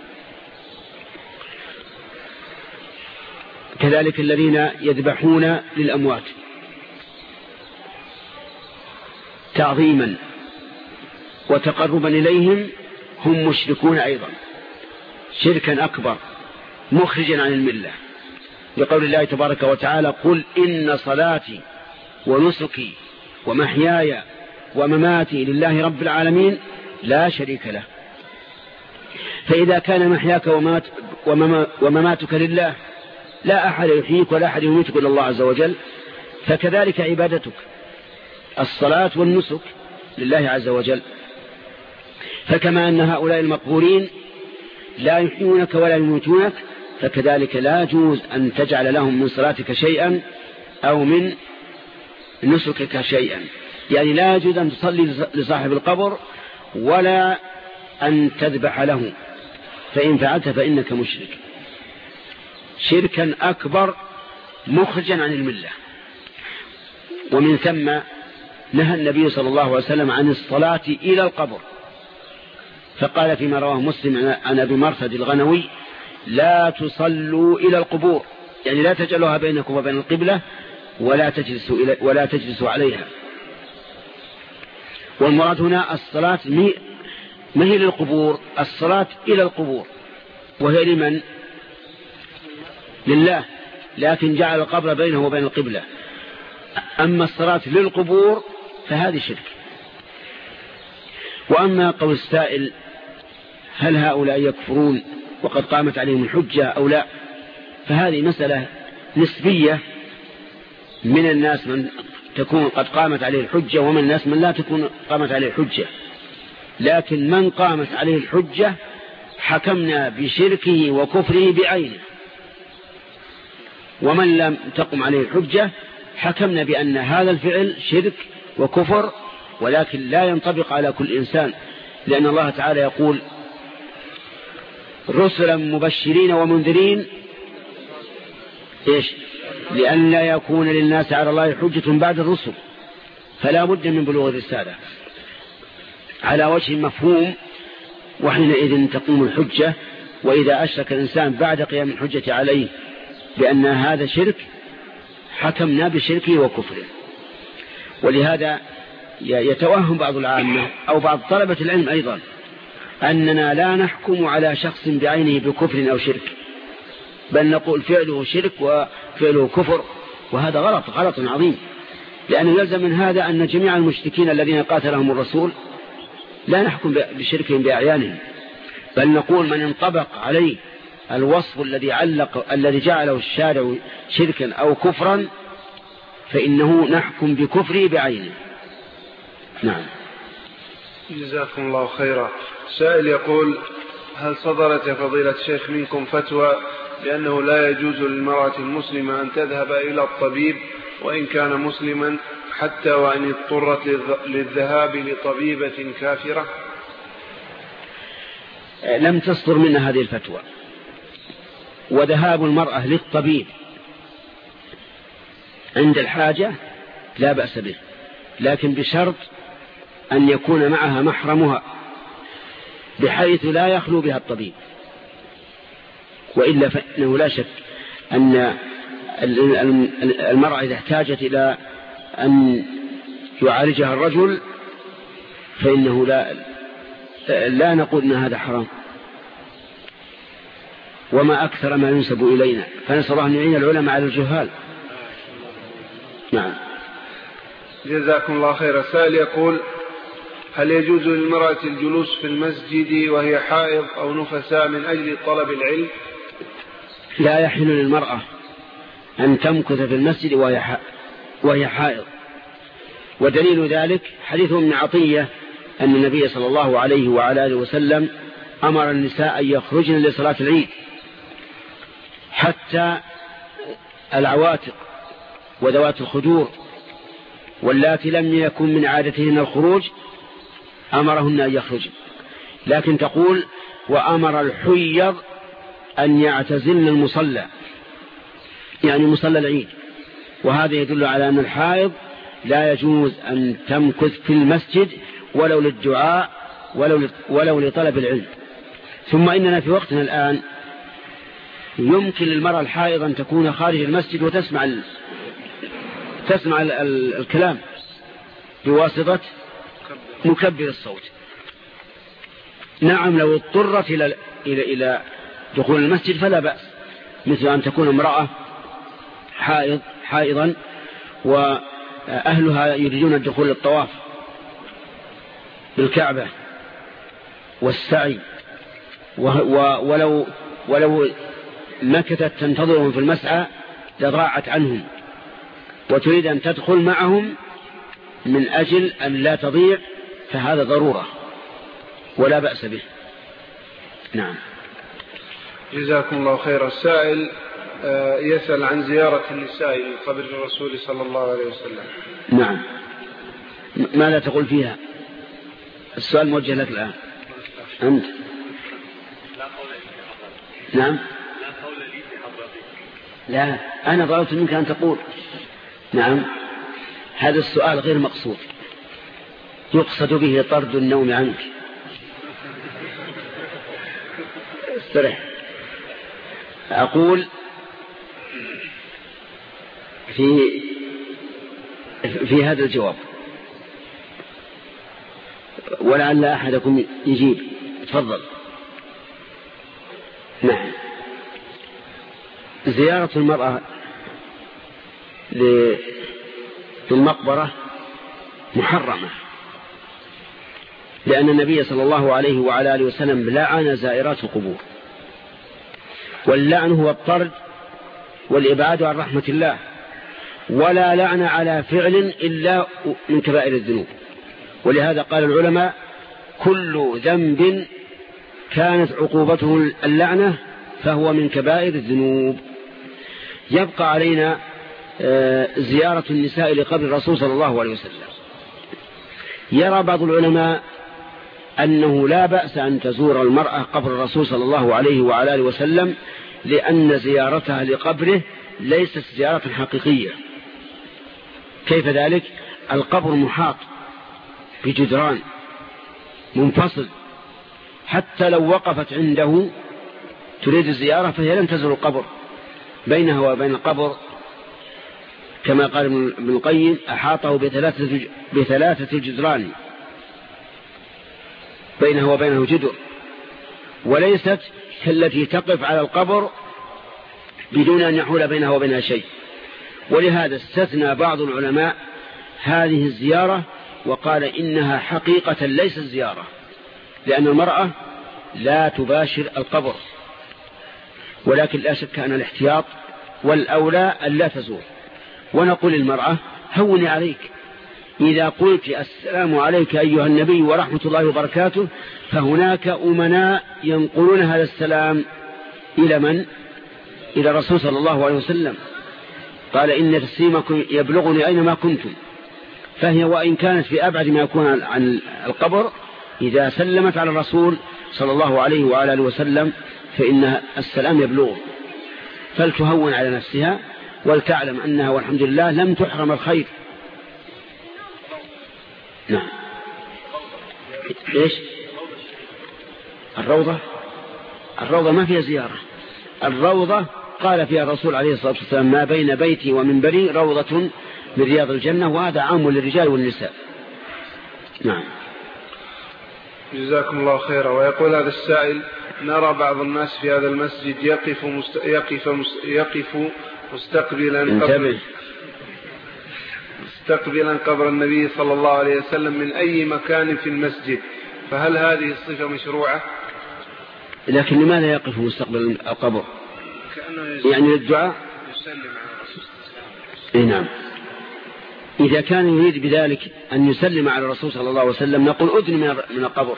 [SPEAKER 1] كذلك الذين يذبحون للأموات تعظيما وتقربا إليهم هم مشركون أيضا شركا أكبر مخرجا عن الملة، لقول الله تبارك وتعالى قل إن صلاتي ونسكي ومحياي ومماتي لله رب العالمين لا شريك له. فإذا كان محياك ومماتك لله لا أحد يحييك ولا أحد يميتك إلا الله عز وجل، فكذلك عبادتك الصلاة والنسك لله عز وجل. فكما أن هؤلاء المقبورين لا يحيونك ولا يميتونك، فكذلك لا يجوز أن تجعل لهم من صلاتك شيئا أو من نسكك شيئا. يعني لا يجوز أن تصلي لصاحب القبر ولا أن تذبح له، فإن فعلت فإنك مشرك شركا أكبر مخرجا عن الملة. ومن ثم نهى النبي صلى الله عليه وسلم عن الصلاة إلى القبر، فقال فيما رواه مسلم عن أبي مرثد الغنوي لا تصلوا إلى القبور، يعني لا تجعلوها بينكم وبين القبلة ولا تجلسوا, إلي ولا تجلسوا عليها. والمراد هنا الصلاة ما هي للقبور، الصلاة إلى القبور، وهي لمن؟ لله، لكن جعل القبر بينه وبين القبلة. أما الصلاة للقبور فهذه شرك. وأما قول السائل هل هؤلاء يكفرون وقد قامت عليهم الحجة أو لا، فهذه مسألة نسبية، من الناس من تكون قد قامت عليه الحجة ومن الناس من لا تكون قامت عليه الحجة. لكن من قامت عليه الحجة حكمنا بشركه وكفره بعينه، ومن لم تقم عليه الحجة حكمنا بأن هذا الفعل شرك وكفر، ولكن لا ينطبق على كل إنسان، لأن الله تعالى يقول رسلا مبشرين ومنذرين إيش؟ لأن لا يكون للناس على الله حجة بعد الرسل، فلا بد من بلوغ الرسالة على وجه مفهوم، وحينئذ تقوم الحجة. وإذا أشرك الإنسان بعد قيام الحجة عليه بأن هذا شرك حكمنا بشركه وكفره. ولهذا يتوهم بعض العامة أو بعض طلبة العلم أيضا أننا لا نحكم على شخص بعينه بكفر أو شرك، بل نقول فعله شرك وفعله كفر، وهذا غلط غلط عظيم، لأنه يلزم من هذا أن جميع المشركين الذين قاتلهم الرسول لا نحكم بشركهم بأعيانهم، بل نقول من انطبق عليه الوصف الذي علق الذي جعله الشارع شركا أو كفرا فإنه نحكم بكفره بعينه. نعم.
[SPEAKER 2] جزاكم الله خيرا. سائل يقول هل صدرت يا فضيلة الشيخ منكم فتوى بأنه لا يجوز للمرأة المسلمة أن تذهب إلى الطبيب وإن كان مسلما حتى وإن اضطرت للذهاب لطبيبة كافرة؟
[SPEAKER 1] لم تصدر منا هذه الفتوى. وذهاب المرأة للطبيب عند الحاجة لا بأس به، لكن بشرط أن يكون معها محرمها بحيث لا يخلو بها الطبيب، وإلا فإنه لا شك أن المرأة إذا احتاجت إلى أن يعالجها الرجل فإنه لا, لا نقول أن هذا حرام، وما أكثر ما ينسب إلينا، فنسأل الله أن يعين العلماء على الجهال. نعم.
[SPEAKER 2] جزاكم الله خيرا. سائل يقول هل يجوز للمرأة الجلوس في المسجد وهي حائض أو نفساء من أجل طلب العلم؟
[SPEAKER 1] لا يحل للمرأة أن تمكث في المسجد وهي حائض، ودليل ذلك حديث ابن عطية أن النبي صلى الله عليه وعلى آله وسلم أمر النساء أن يخرجن لصلاة العيد حتى العواتق وذوات الخدور واللاتي لم يكن من عادتهن الخروج أمرهن أن يخرج. لكن تقول وأمر الحيض أن يعتزلن المصلى، يعني مصلى العيد، وهذا يدل على أن الحائض لا يجوز أن تمكث في المسجد ولو للدعاء ولو ولو لطلب العلم. ثم إننا في وقتنا الآن يمكن للمرأة الحائض أن تكون خارج المسجد وتسمع ال... تسمع ال... ال... الكلام بواسطة مكبر الصوت. نعم لو اضطرت إلى إلى إلى دخول المسجد فلا بأس، مثل أن تكون امرأة حائض حائضا وأهلها يريدون الدخول للطواف بالكعبة والسعي، ولو ولو مكثت تنتظرهم في المسعى لضاعت عنهم، وتريد أن تدخل معهم من أجل أن لا تضيع، فهذا ضرورة ولا بأس به. نعم.
[SPEAKER 2] جزاكم الله خير. السائل يسأل عن زيارة النساء لقبر الرسول صلى الله عليه وسلم.
[SPEAKER 1] نعم. ماذا تقول فيها؟ السؤال موجه لك الآن أنت. نعم. لا أنا طلبت منك أن تقول. نعم. هذا السؤال غير مقصود، يقصد به طرد النوم عنك. استرح. أقول في في هذا الجواب، ولعل أحدكم يجيب. تفضل. نعم. زيارة المرأة للمقبرة محرمة، لأن النبي صلى الله عليه وعلى آله وسلم لعن زائرات القبور، واللعن هو الطرد والإبعاد عن رحمة الله، ولا لعن على فعل إلا من كبائر الذنوب. ولهذا قال العلماء كل ذنب كانت عقوبته اللعنة فهو من كبائر الذنوب. يبقى علينا زيارة النساء لقبر الرسول صلى الله عليه وسلم. يرى بعض العلماء أنه لا بأس أن تزور المرأة قبر الرسول صلى الله عليه وعلى آله وسلم، لأن زيارتها لقبره ليست زيارة حقيقية. كيف ذلك؟ القبر محاط بجدران منفصل، حتى لو وقفت عنده تريد الزيارة فهي لن تزور القبر، بينها وبين القبر كما قال ابن القيم أحاطه بثلاثة, بثلاثة جدران، بينه وبينه جدر، وليست كالتي تقف على القبر بدون أن يحول بينها وبينها شيء. ولهذا استثنى بعض العلماء هذه الزيارة وقال إنها حقيقة ليست زيارة، لأن المرأة لا تباشر القبر، ولكن لا شك أن الاحتياط والأولى أن لا تزور. ونقول للمرأة هوني عليك، إذا قلت السلام عليك أيها النبي ورحمة الله وبركاته فهناك أمناء ينقلون هذا السلام إلى من؟ إلى الرسول صلى الله عليه وسلم، قال إن تسليمكم يبلغني أينما كنتم. فهي وإن كانت في أبعد ما يكون عن القبر، إذا سلمت على الرسول صلى الله عليه وعلى آله وسلم فإن السلام يبلغه، فلتهون على نفسها ولتعلم أنها والحمد لله لم تحرم الخير. نعم. إيش؟ الروضة الروضة ما فيها زيارة. الروضة قال فيها الرسول عليه الصلاة والسلام ما بين بيتي ومنبري روضة من رياض الجنة، وهذا عام للرجال والنساء. نعم.
[SPEAKER 2] جزاكم الله خيرا. ويقول هذا السائل نرى بعض الناس في هذا المسجد يقف مست... يقف مست... يقف مستقبلا قبر مستقبلا قبر النبي صلى الله عليه وسلم من أي مكان في المسجد، فهل هذه الصفة مشروعة؟
[SPEAKER 1] لكن لماذا يقف مستقبل القبر؟ يعني للدعاء؟
[SPEAKER 2] يسلم على الرسول صلى الله عليه وسلم.
[SPEAKER 1] نعم. إذا كان يريد بذلك أن يسلم على الرسول صلى الله عليه وسلم نقول أدن من القبر،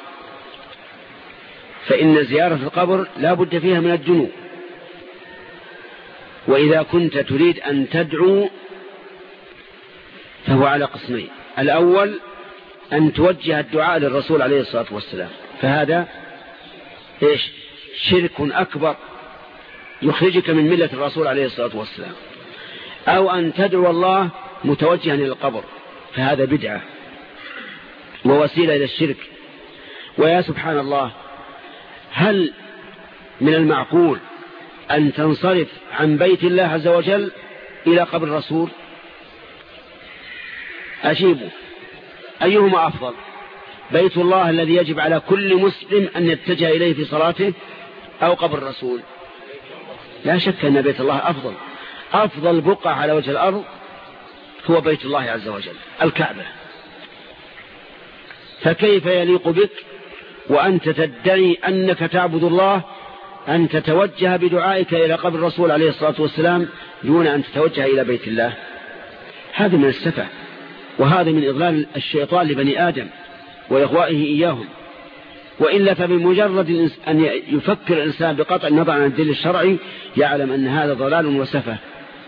[SPEAKER 1] فإن زيارة القبر لا بد فيها من الدنو، وإذا كنت تريد أن تدعو فهو على قسمين. الأول أن توجه الدعاء للرسول عليه الصلاة والسلام، فهذا إيش؟ شرك أكبر يخرجك من ملة الرسول عليه الصلاة والسلام. أو أن تدعو الله متوجها إلى القبر، فهذا بدعة ووسيلة إلى الشرك. ويا سبحان الله، هل من المعقول أن تنصرف عن بيت الله عز وجل إلى قبر الرسول؟ أجيبوا، أيهما أفضل؟ بيت الله الذي يجب على كل مسلم أن يتجه إليه في صلاته، أو قبر الرسول؟ لا شك أن بيت الله أفضل. أفضل بقعة على وجه الأرض هو بيت الله عز وجل، الكعبة. فكيف يليق بك وأنت تدعي أنك تعبد الله أن تتوجه بدعائك إلى قبر الرسول عليه الصلاة والسلام دون أن تتوجه إلى بيت الله؟ هذا من السفة، وهذا من إضلال الشيطان لبني آدم وإغوائه إياهم. وإلا فبمجرد أن يفكر الإنسان بقطع النظر عن الدليل الشرعي يعلم أن هذا ضلال وسفة.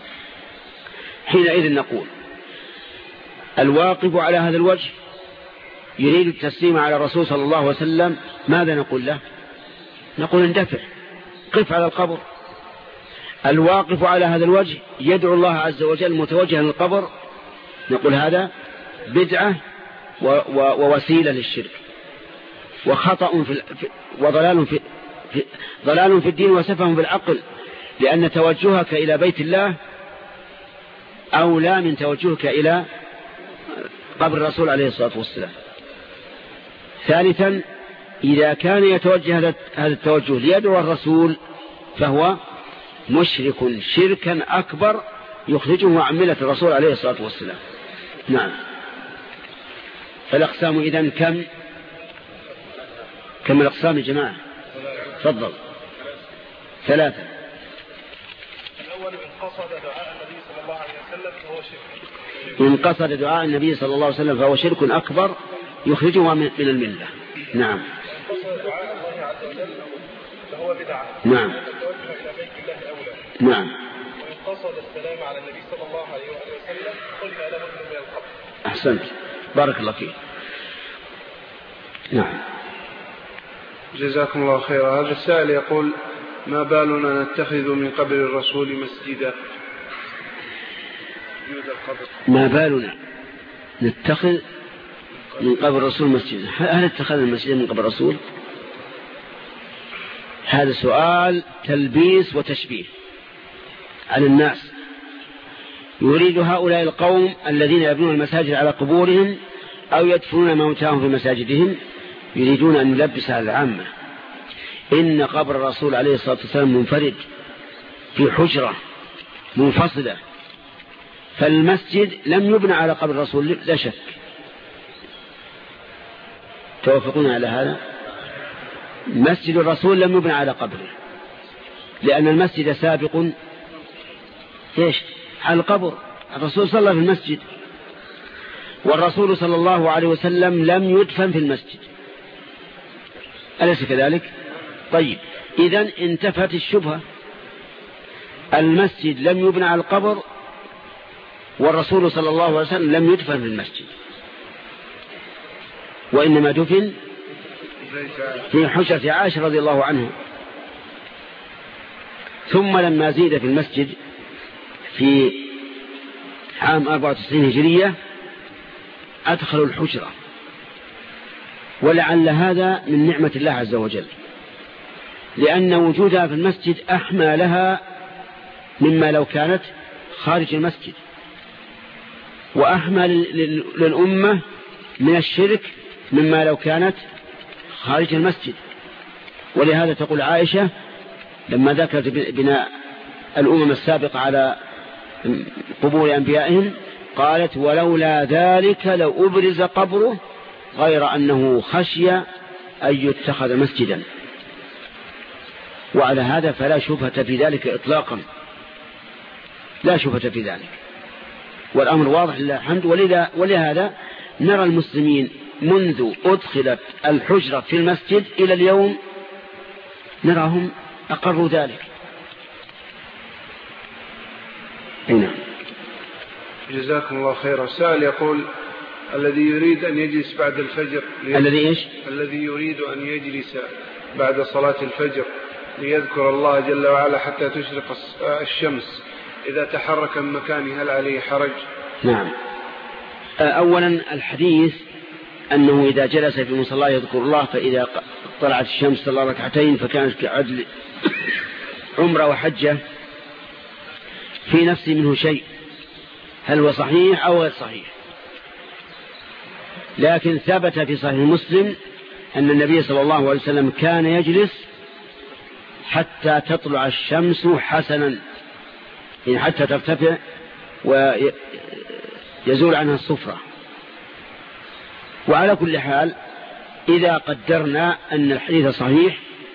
[SPEAKER 1] حينئذ نقول الواقف على هذا الوجه يريد التسليم على الرسول صلى الله عليه وسلم، ماذا نقول له؟ نقول اندفع، قف على القبر. الواقف على هذا الوجه يدعو الله عز وجل متوجها للقبر، نقول هذا بدعة ووسيلة للشرك وخطأ في وضلال في, في ضلال في الدين وسفه في العقل، لأن توجهك إلى بيت الله أولى من توجهك إلى قبر الرسول عليه الصلاة والسلام. ثالثا، إذا كان يتوجه هذا التوجه ليدعو الرسول فهو مشرك شركا أكبر يخرجه عن ملة الرسول عليه الصلاة والسلام. نعم. فالأقسام إذن كم كم الأقسام يا جماعة؟ تفضل. ثلاثة.
[SPEAKER 2] الأول إن قصد دعاء النبي صلى الله عليه وسلم فهو شرك.
[SPEAKER 1] إن قصد دعاء النبي صلى الله عليه وسلم فهو شرك أكبر يخرجه من الملة. نعم.
[SPEAKER 2] إن قصد دعاء الله عز وجل فهو بدعة.
[SPEAKER 1] نعم. نعم.
[SPEAKER 2] وإن قصد السلام على النبي صلى الله عليه وسلم قلنا له من القبر.
[SPEAKER 1] أحسنت، بارك الله فيك. نعم.
[SPEAKER 2] جزاكم الله خيرا. هذا السائل يقول: ما بالنا نتخذ من قبر الرسول مسجدا؟
[SPEAKER 1] ما بالنا نتخذ من قبر الرسول مسجدا؟ هل اتخذ المسجد من قبر الرسول؟ هذا سؤال تلبيس وتشبيه على الناس. يريد هؤلاء القوم الذين يبنون المساجد على قبورهم أو يدفنون موتاهم في مساجدهم يريدون أن يلبس على العامة. إن قبر الرسول عليه الصلاة والسلام منفرد في حجرة منفصلة، فالمسجد لم يبنى على قبر الرسول لا شك. توافقون على هذا؟ مسجد الرسول لم يبنى على قبره، لأن المسجد سابق إيش؟ على القبر. الرسول صلى في المسجد، والرسول صلى الله عليه وسلم لم يدفن في المسجد، أليس كذلك؟ طيب، إذن انتفت الشبهة. المسجد لم يبنى على القبر، والرسول صلى الله عليه وسلم لم يدفن في المسجد، وإنما دفن في حجرة عائشة رضي الله عنها. ثم لما زيد في المسجد في عام أربعة وتسعين هجرية أدخلوا الحجرة، ولعل هذا من نعمة الله عز وجل، لأن وجودها في المسجد أحمى لها مما لو كانت خارج المسجد، وأحمى للأمة من الشرك مما لو كانت خارج المسجد. ولهذا تقول عائشة لما ذكرت بناء الأمم السابقة على قبور أنبيائهم قالت: ولولا ذلك لو أبرز قبره غير أنه خشي أن يتخذ مسجدا. وعلى هذا فلا شبهة في ذلك إطلاقا، لا شبهة في ذلك، والأمر واضح لله الحمد. ولذا ولهذا نرى المسلمين منذ أدخلت الحجرة في المسجد إلى اليوم نراهم أقروا ذلك. نعم.
[SPEAKER 2] جزاكم الله خيرا. سائل يقول: الذي يريد أن يجلس بعد الفجر
[SPEAKER 1] الذي إيش؟
[SPEAKER 2] الذي يريد أن يجلس بعد صلاة الفجر ليذكر الله جل وعلا حتى تشرق الشمس، إذا تحرك من مكانه هل عليه حرج؟
[SPEAKER 1] نعم. أولا الحديث أنه إذا جلس في مصلاه يذكر الله فإذا طلعت الشمس صلى ركعتين فكانت كعدل عمره وحجة، في نفسي منه شيء، هل هو صحيح أو غير صحيح؟ لكن ثبت في صحيح مسلم أن النبي صلى الله عليه وسلم كان يجلس حتى تطلع الشمس حسنا، يعني حتى ترتفع ويزول عنها الصفرة. وعلى كل حال إذا قدرنا أن الحديث صحيح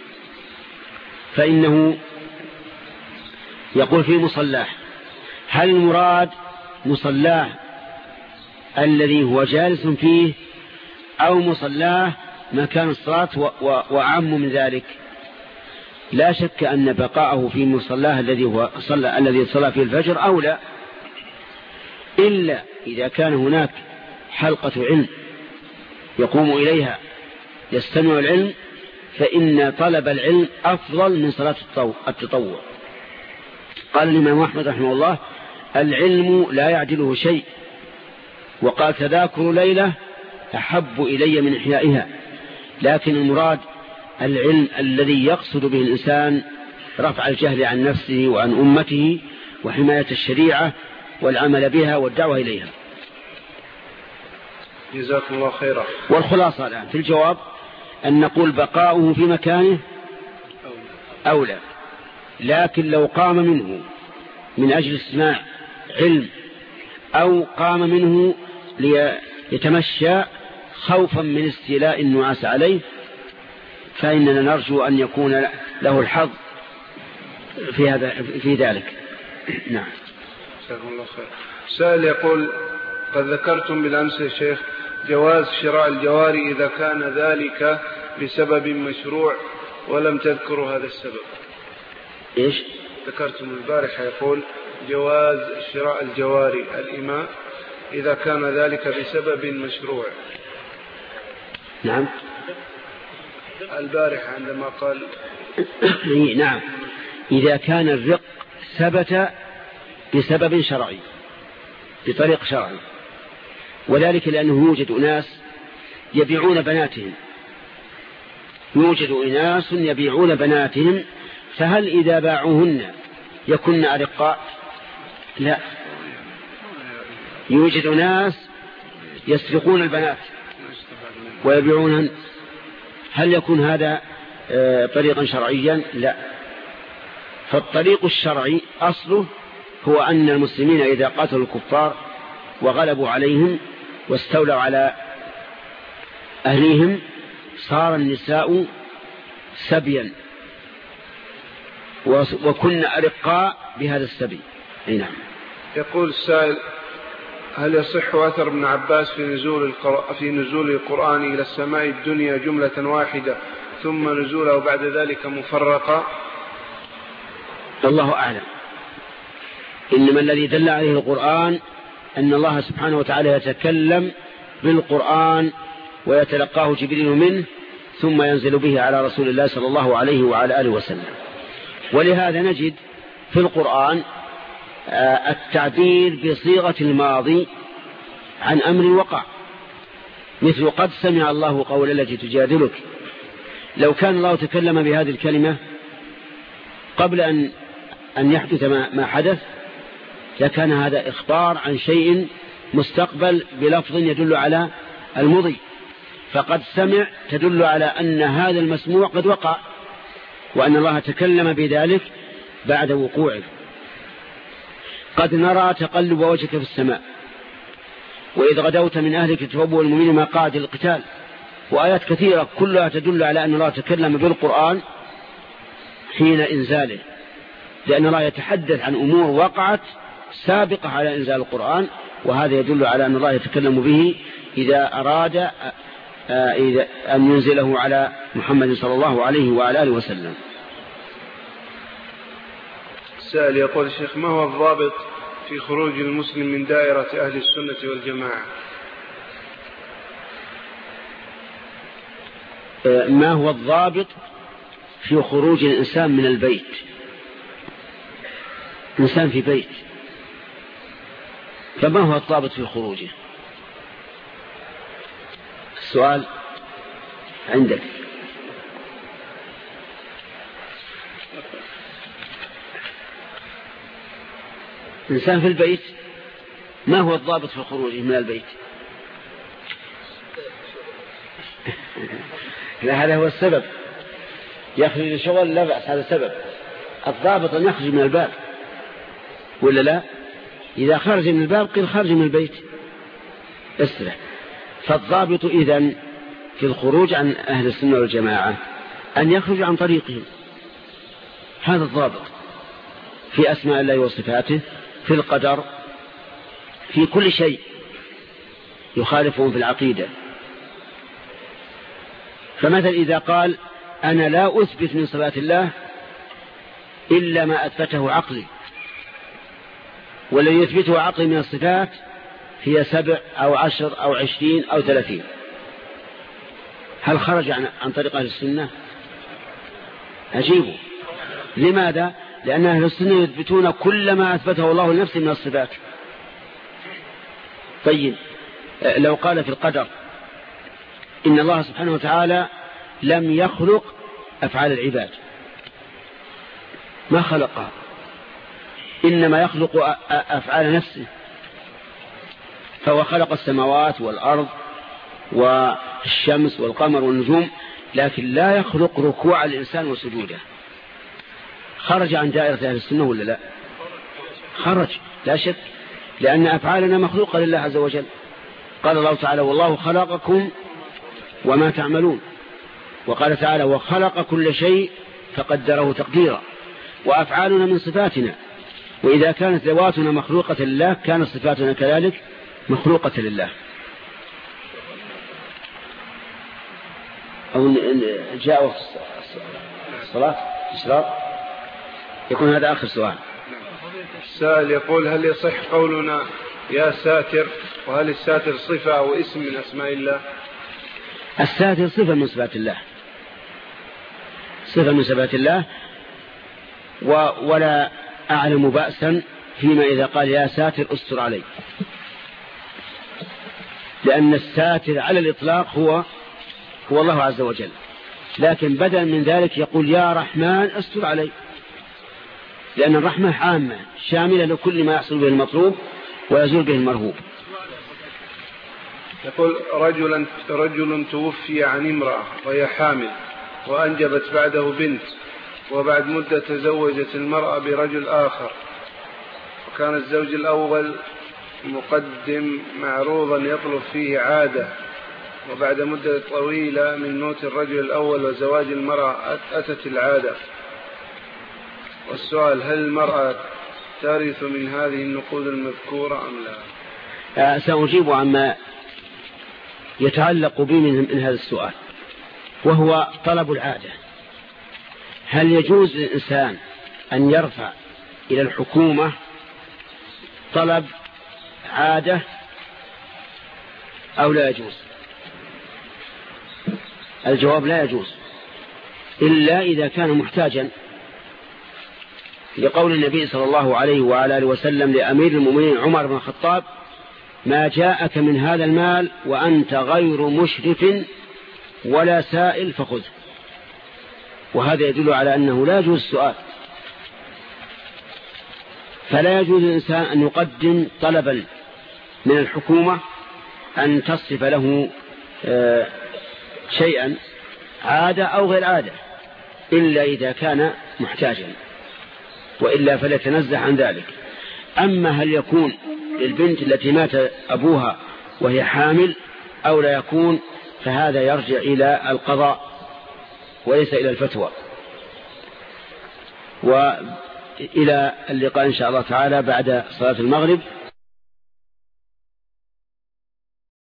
[SPEAKER 1] فإنه يقول في مصلاه، هل المراد مصلاه الذي هو جالس فيه أو مصلاه مكان الصلاة وأعم من ذلك؟ لا شك أن بقاءه في مصلاه الذي هو صلى الذي صلى فيه الفجر أولى، إلا إذا كان هناك حلقة علم يقوم إليها يستمع العلم، فإن طلب العلم أفضل من صلاة التطوع. قال الإمام أحمد رحمه الله: العلم لا يعدله شيء، وقال: تذاكر ليلة أحب إلي من إحيائها. لكن المراد العلم الذي يقصد به الإنسان رفع الجهل عن نفسه وعن أمته وحماية الشريعة والعمل بها والدعوة إليها.
[SPEAKER 2] جزاكم الله خيرا.
[SPEAKER 1] والخلاصة الآن في الجواب أن نقول بقاؤه في مكانه أولى، لكن لو قام منه من أجل استماع علم أو قام منه ليتمشى خوفا من استيلاء النعاس عليه فإننا نرجو أن يكون له الحظ في هذا في ذلك. نعم.
[SPEAKER 2] جزاكم الله خير. سائل يقول: قد ذكرتم بالأمس يا شيخ جواز شراء الجواري إذا كان ذلك بسبب مشروع ولم تذكروا هذا السبب.
[SPEAKER 1] إيش؟
[SPEAKER 2] ذكرتم البارحة يقول جواز شراء الجواري الإماء إذا كان ذلك بسبب مشروع.
[SPEAKER 1] نعم.
[SPEAKER 2] البارحة عندما قال
[SPEAKER 1] نعم، إذا كان الرق ثبت بسبب شرعي بطريق شرعي، وذلك لأنه يوجد أناس يبيعون بناتهم يوجد أناس يبيعون بناتهم فهل إذا باعوهن يكن أرقاء؟ لا. يوجد ناس يسرقون البنات ويبيعونهن، هل يكون هذا طريقا شرعيا؟ لا. فالطريق الشرعي أصله هو أن المسلمين إذا قاتلوا الكفار وغلبوا عليهم واستولوا على أهليهم صار النساء سبيا وكن أرقاء بهذا السبي. نعم.
[SPEAKER 2] يقول السائل: هل يصح أثر ابن عباس في نزول في نزول القرآن إلى السماء الدنيا جملة واحدة ثم نزوله بعد ذلك مفرقا؟
[SPEAKER 1] الله أعلم. إنما الذي دل عليه القرآن أن الله سبحانه وتعالى يتكلم بالقرآن ويتلقاه جبريل منه ثم ينزل به على رسول الله صلى الله عليه وعلى آله وسلم. ولهذا نجد في القرآن التعبير بصيغة الماضي عن أمر وقع، مثل قد سمع الله قول التي تجادلك. لو كان الله تكلم بهذه الكلمة قبل أن أن يحدث ما حدث لكان هذا إخبار عن شيء مستقبل بلفظ يدل على المضي، فقد سمع تدل على أن هذا المسموع قد وقع وأن الله تكلم بذلك بعد وقوعه. قد نرى تقلب وجهك في السماء وإذ غدوت من أهلك تبوأ المؤمنين مقاعد للقتال، وآيات كثيرة كلها تدل على أن الله تكلم بالقرآن حين إنزاله، لأن الله يتحدث عن أمور وقعت سابقة على إنزال القرآن، وهذا يدل على أن الله يتكلم به إذا أراد إذا أن ينزله على محمد صلى الله عليه وعلى آله وسلم.
[SPEAKER 2] السائل يقول: الشيخ ما هو الضابط في خروج المسلم من دائرة أهل السنة والجماعة؟
[SPEAKER 1] ما هو الضابط في خروج الإنسان من البيت؟ إنسان في بيت، فما هو الضابط في خروجه؟ السؤال عندك. إنسان في البيت، ما هو الضابط في خروجه من البيت؟ لا، هذا هو السبب. يخرج لشغل لا بأس، هذا سبب. الضابط أن يخرج من الباب ولا لا؟ إذا خرج من الباب قل خرج من البيت اسرع. فالضابط إذن في الخروج عن أهل السنة والجماعة أن يخرج عن طريقهم، هذا الضابط في أسماء الله وصفاته، في القدر، في كل شيء يخالفهم في العقيدة. فمثلا إذا قال أنا لا أثبت من صفات الله إلا ما أثبته عقلي، ولن يثبته عقلي من الصفات هي سبع أو عشر أو عشرين أو ثلاثين، هل خرج عن, عن طريق أهل السنة؟ أجيبه. لماذا؟ لأن أهل السنة يثبتون كل ما أثبته الله لنفسه من الصفات. طيب لو قال في القدر إن الله سبحانه وتعالى لم يخلق أفعال العباد، ما خلقها، إنما يخلق أفعال نفسه، فهو خلق السماوات والأرض والشمس والقمر والنجوم، لكن لا يخلق ركوع الإنسان وسجوده. خرج عن دائرة أهل السنة ولا لا؟ خرج لا شك، لأن أفعالنا مخلوقة لله عز وجل. قال الله تعالى والله خلقكم وما تعملون، وقال تعالى وخلق كل شيء فقدره تقديرا. وأفعالنا من صفاتنا، وإذا كانت ذواتنا مخلوقة لله كانت صفاتنا كذلك مخلوقة لله. أو جاء وقت الصلاة إشراق، يكون هذا آخر سؤال.
[SPEAKER 2] السائل يقول هل يصح قولنا يا ساتر، وهل الساتر صفة أو اسم من أسماء الله؟
[SPEAKER 1] الساتر صفة من صفات الله، صفة من صفات الله، ولا أعلم بأسا فيما إذا قال يا ساتر استر علي، لأن الساتر على الإطلاق هو هو الله عز وجل، لكن بدلا من ذلك يقول يا رحمن استر علي، لأن الرحمة عامة شاملة لكل ما يحصل به المطلوب ويزول به المرهوب.
[SPEAKER 2] يقول رجل, رجل توفي عن امرأة وهي حامل وأنجبت بعده بنت، وبعد مدة تزوجت المرأة برجل آخر، وكان الزوج الأول مقدم معروضا يطلب فيه عادة، وبعد مدة طويلة من موت الرجل الأول وزواج المرأة أتت العادة. والسؤال هل المرأة ترث من هذه النقود المذكورة أم لا؟
[SPEAKER 1] سأجيب عما يتعلق بي من هذا السؤال، وهو طلب العادة. هل يجوز للإنسان أن يرفع إلى الحكومة طلب عادة أو لا يجوز؟ الجواب لا يجوز، إلا إذا كان محتاجا، لقول النبي صلى الله عليه وعلى آله وسلم لأمير المؤمنين عمر بن الخطاب ما جاءك من هذا المال وأنت غير مشرف ولا سائل فخذه. وهذا يدل على أنه لا يجوز السؤال، فلا يجوز للإنسان أن يقدم طلبا من الحكومة أن تصف له شيئا عادة أو غير عادة، إلا إذا كان محتاجا، وإلا فليتنزه عن ذلك. أما هل يكون للبنت التي مات أبوها وهي حامل أو لا يكون، فهذا يرجع إلى القضاء وليس إلى الفتوى. وإلى اللقاء إن شاء الله تعالى بعد صلاة المغرب.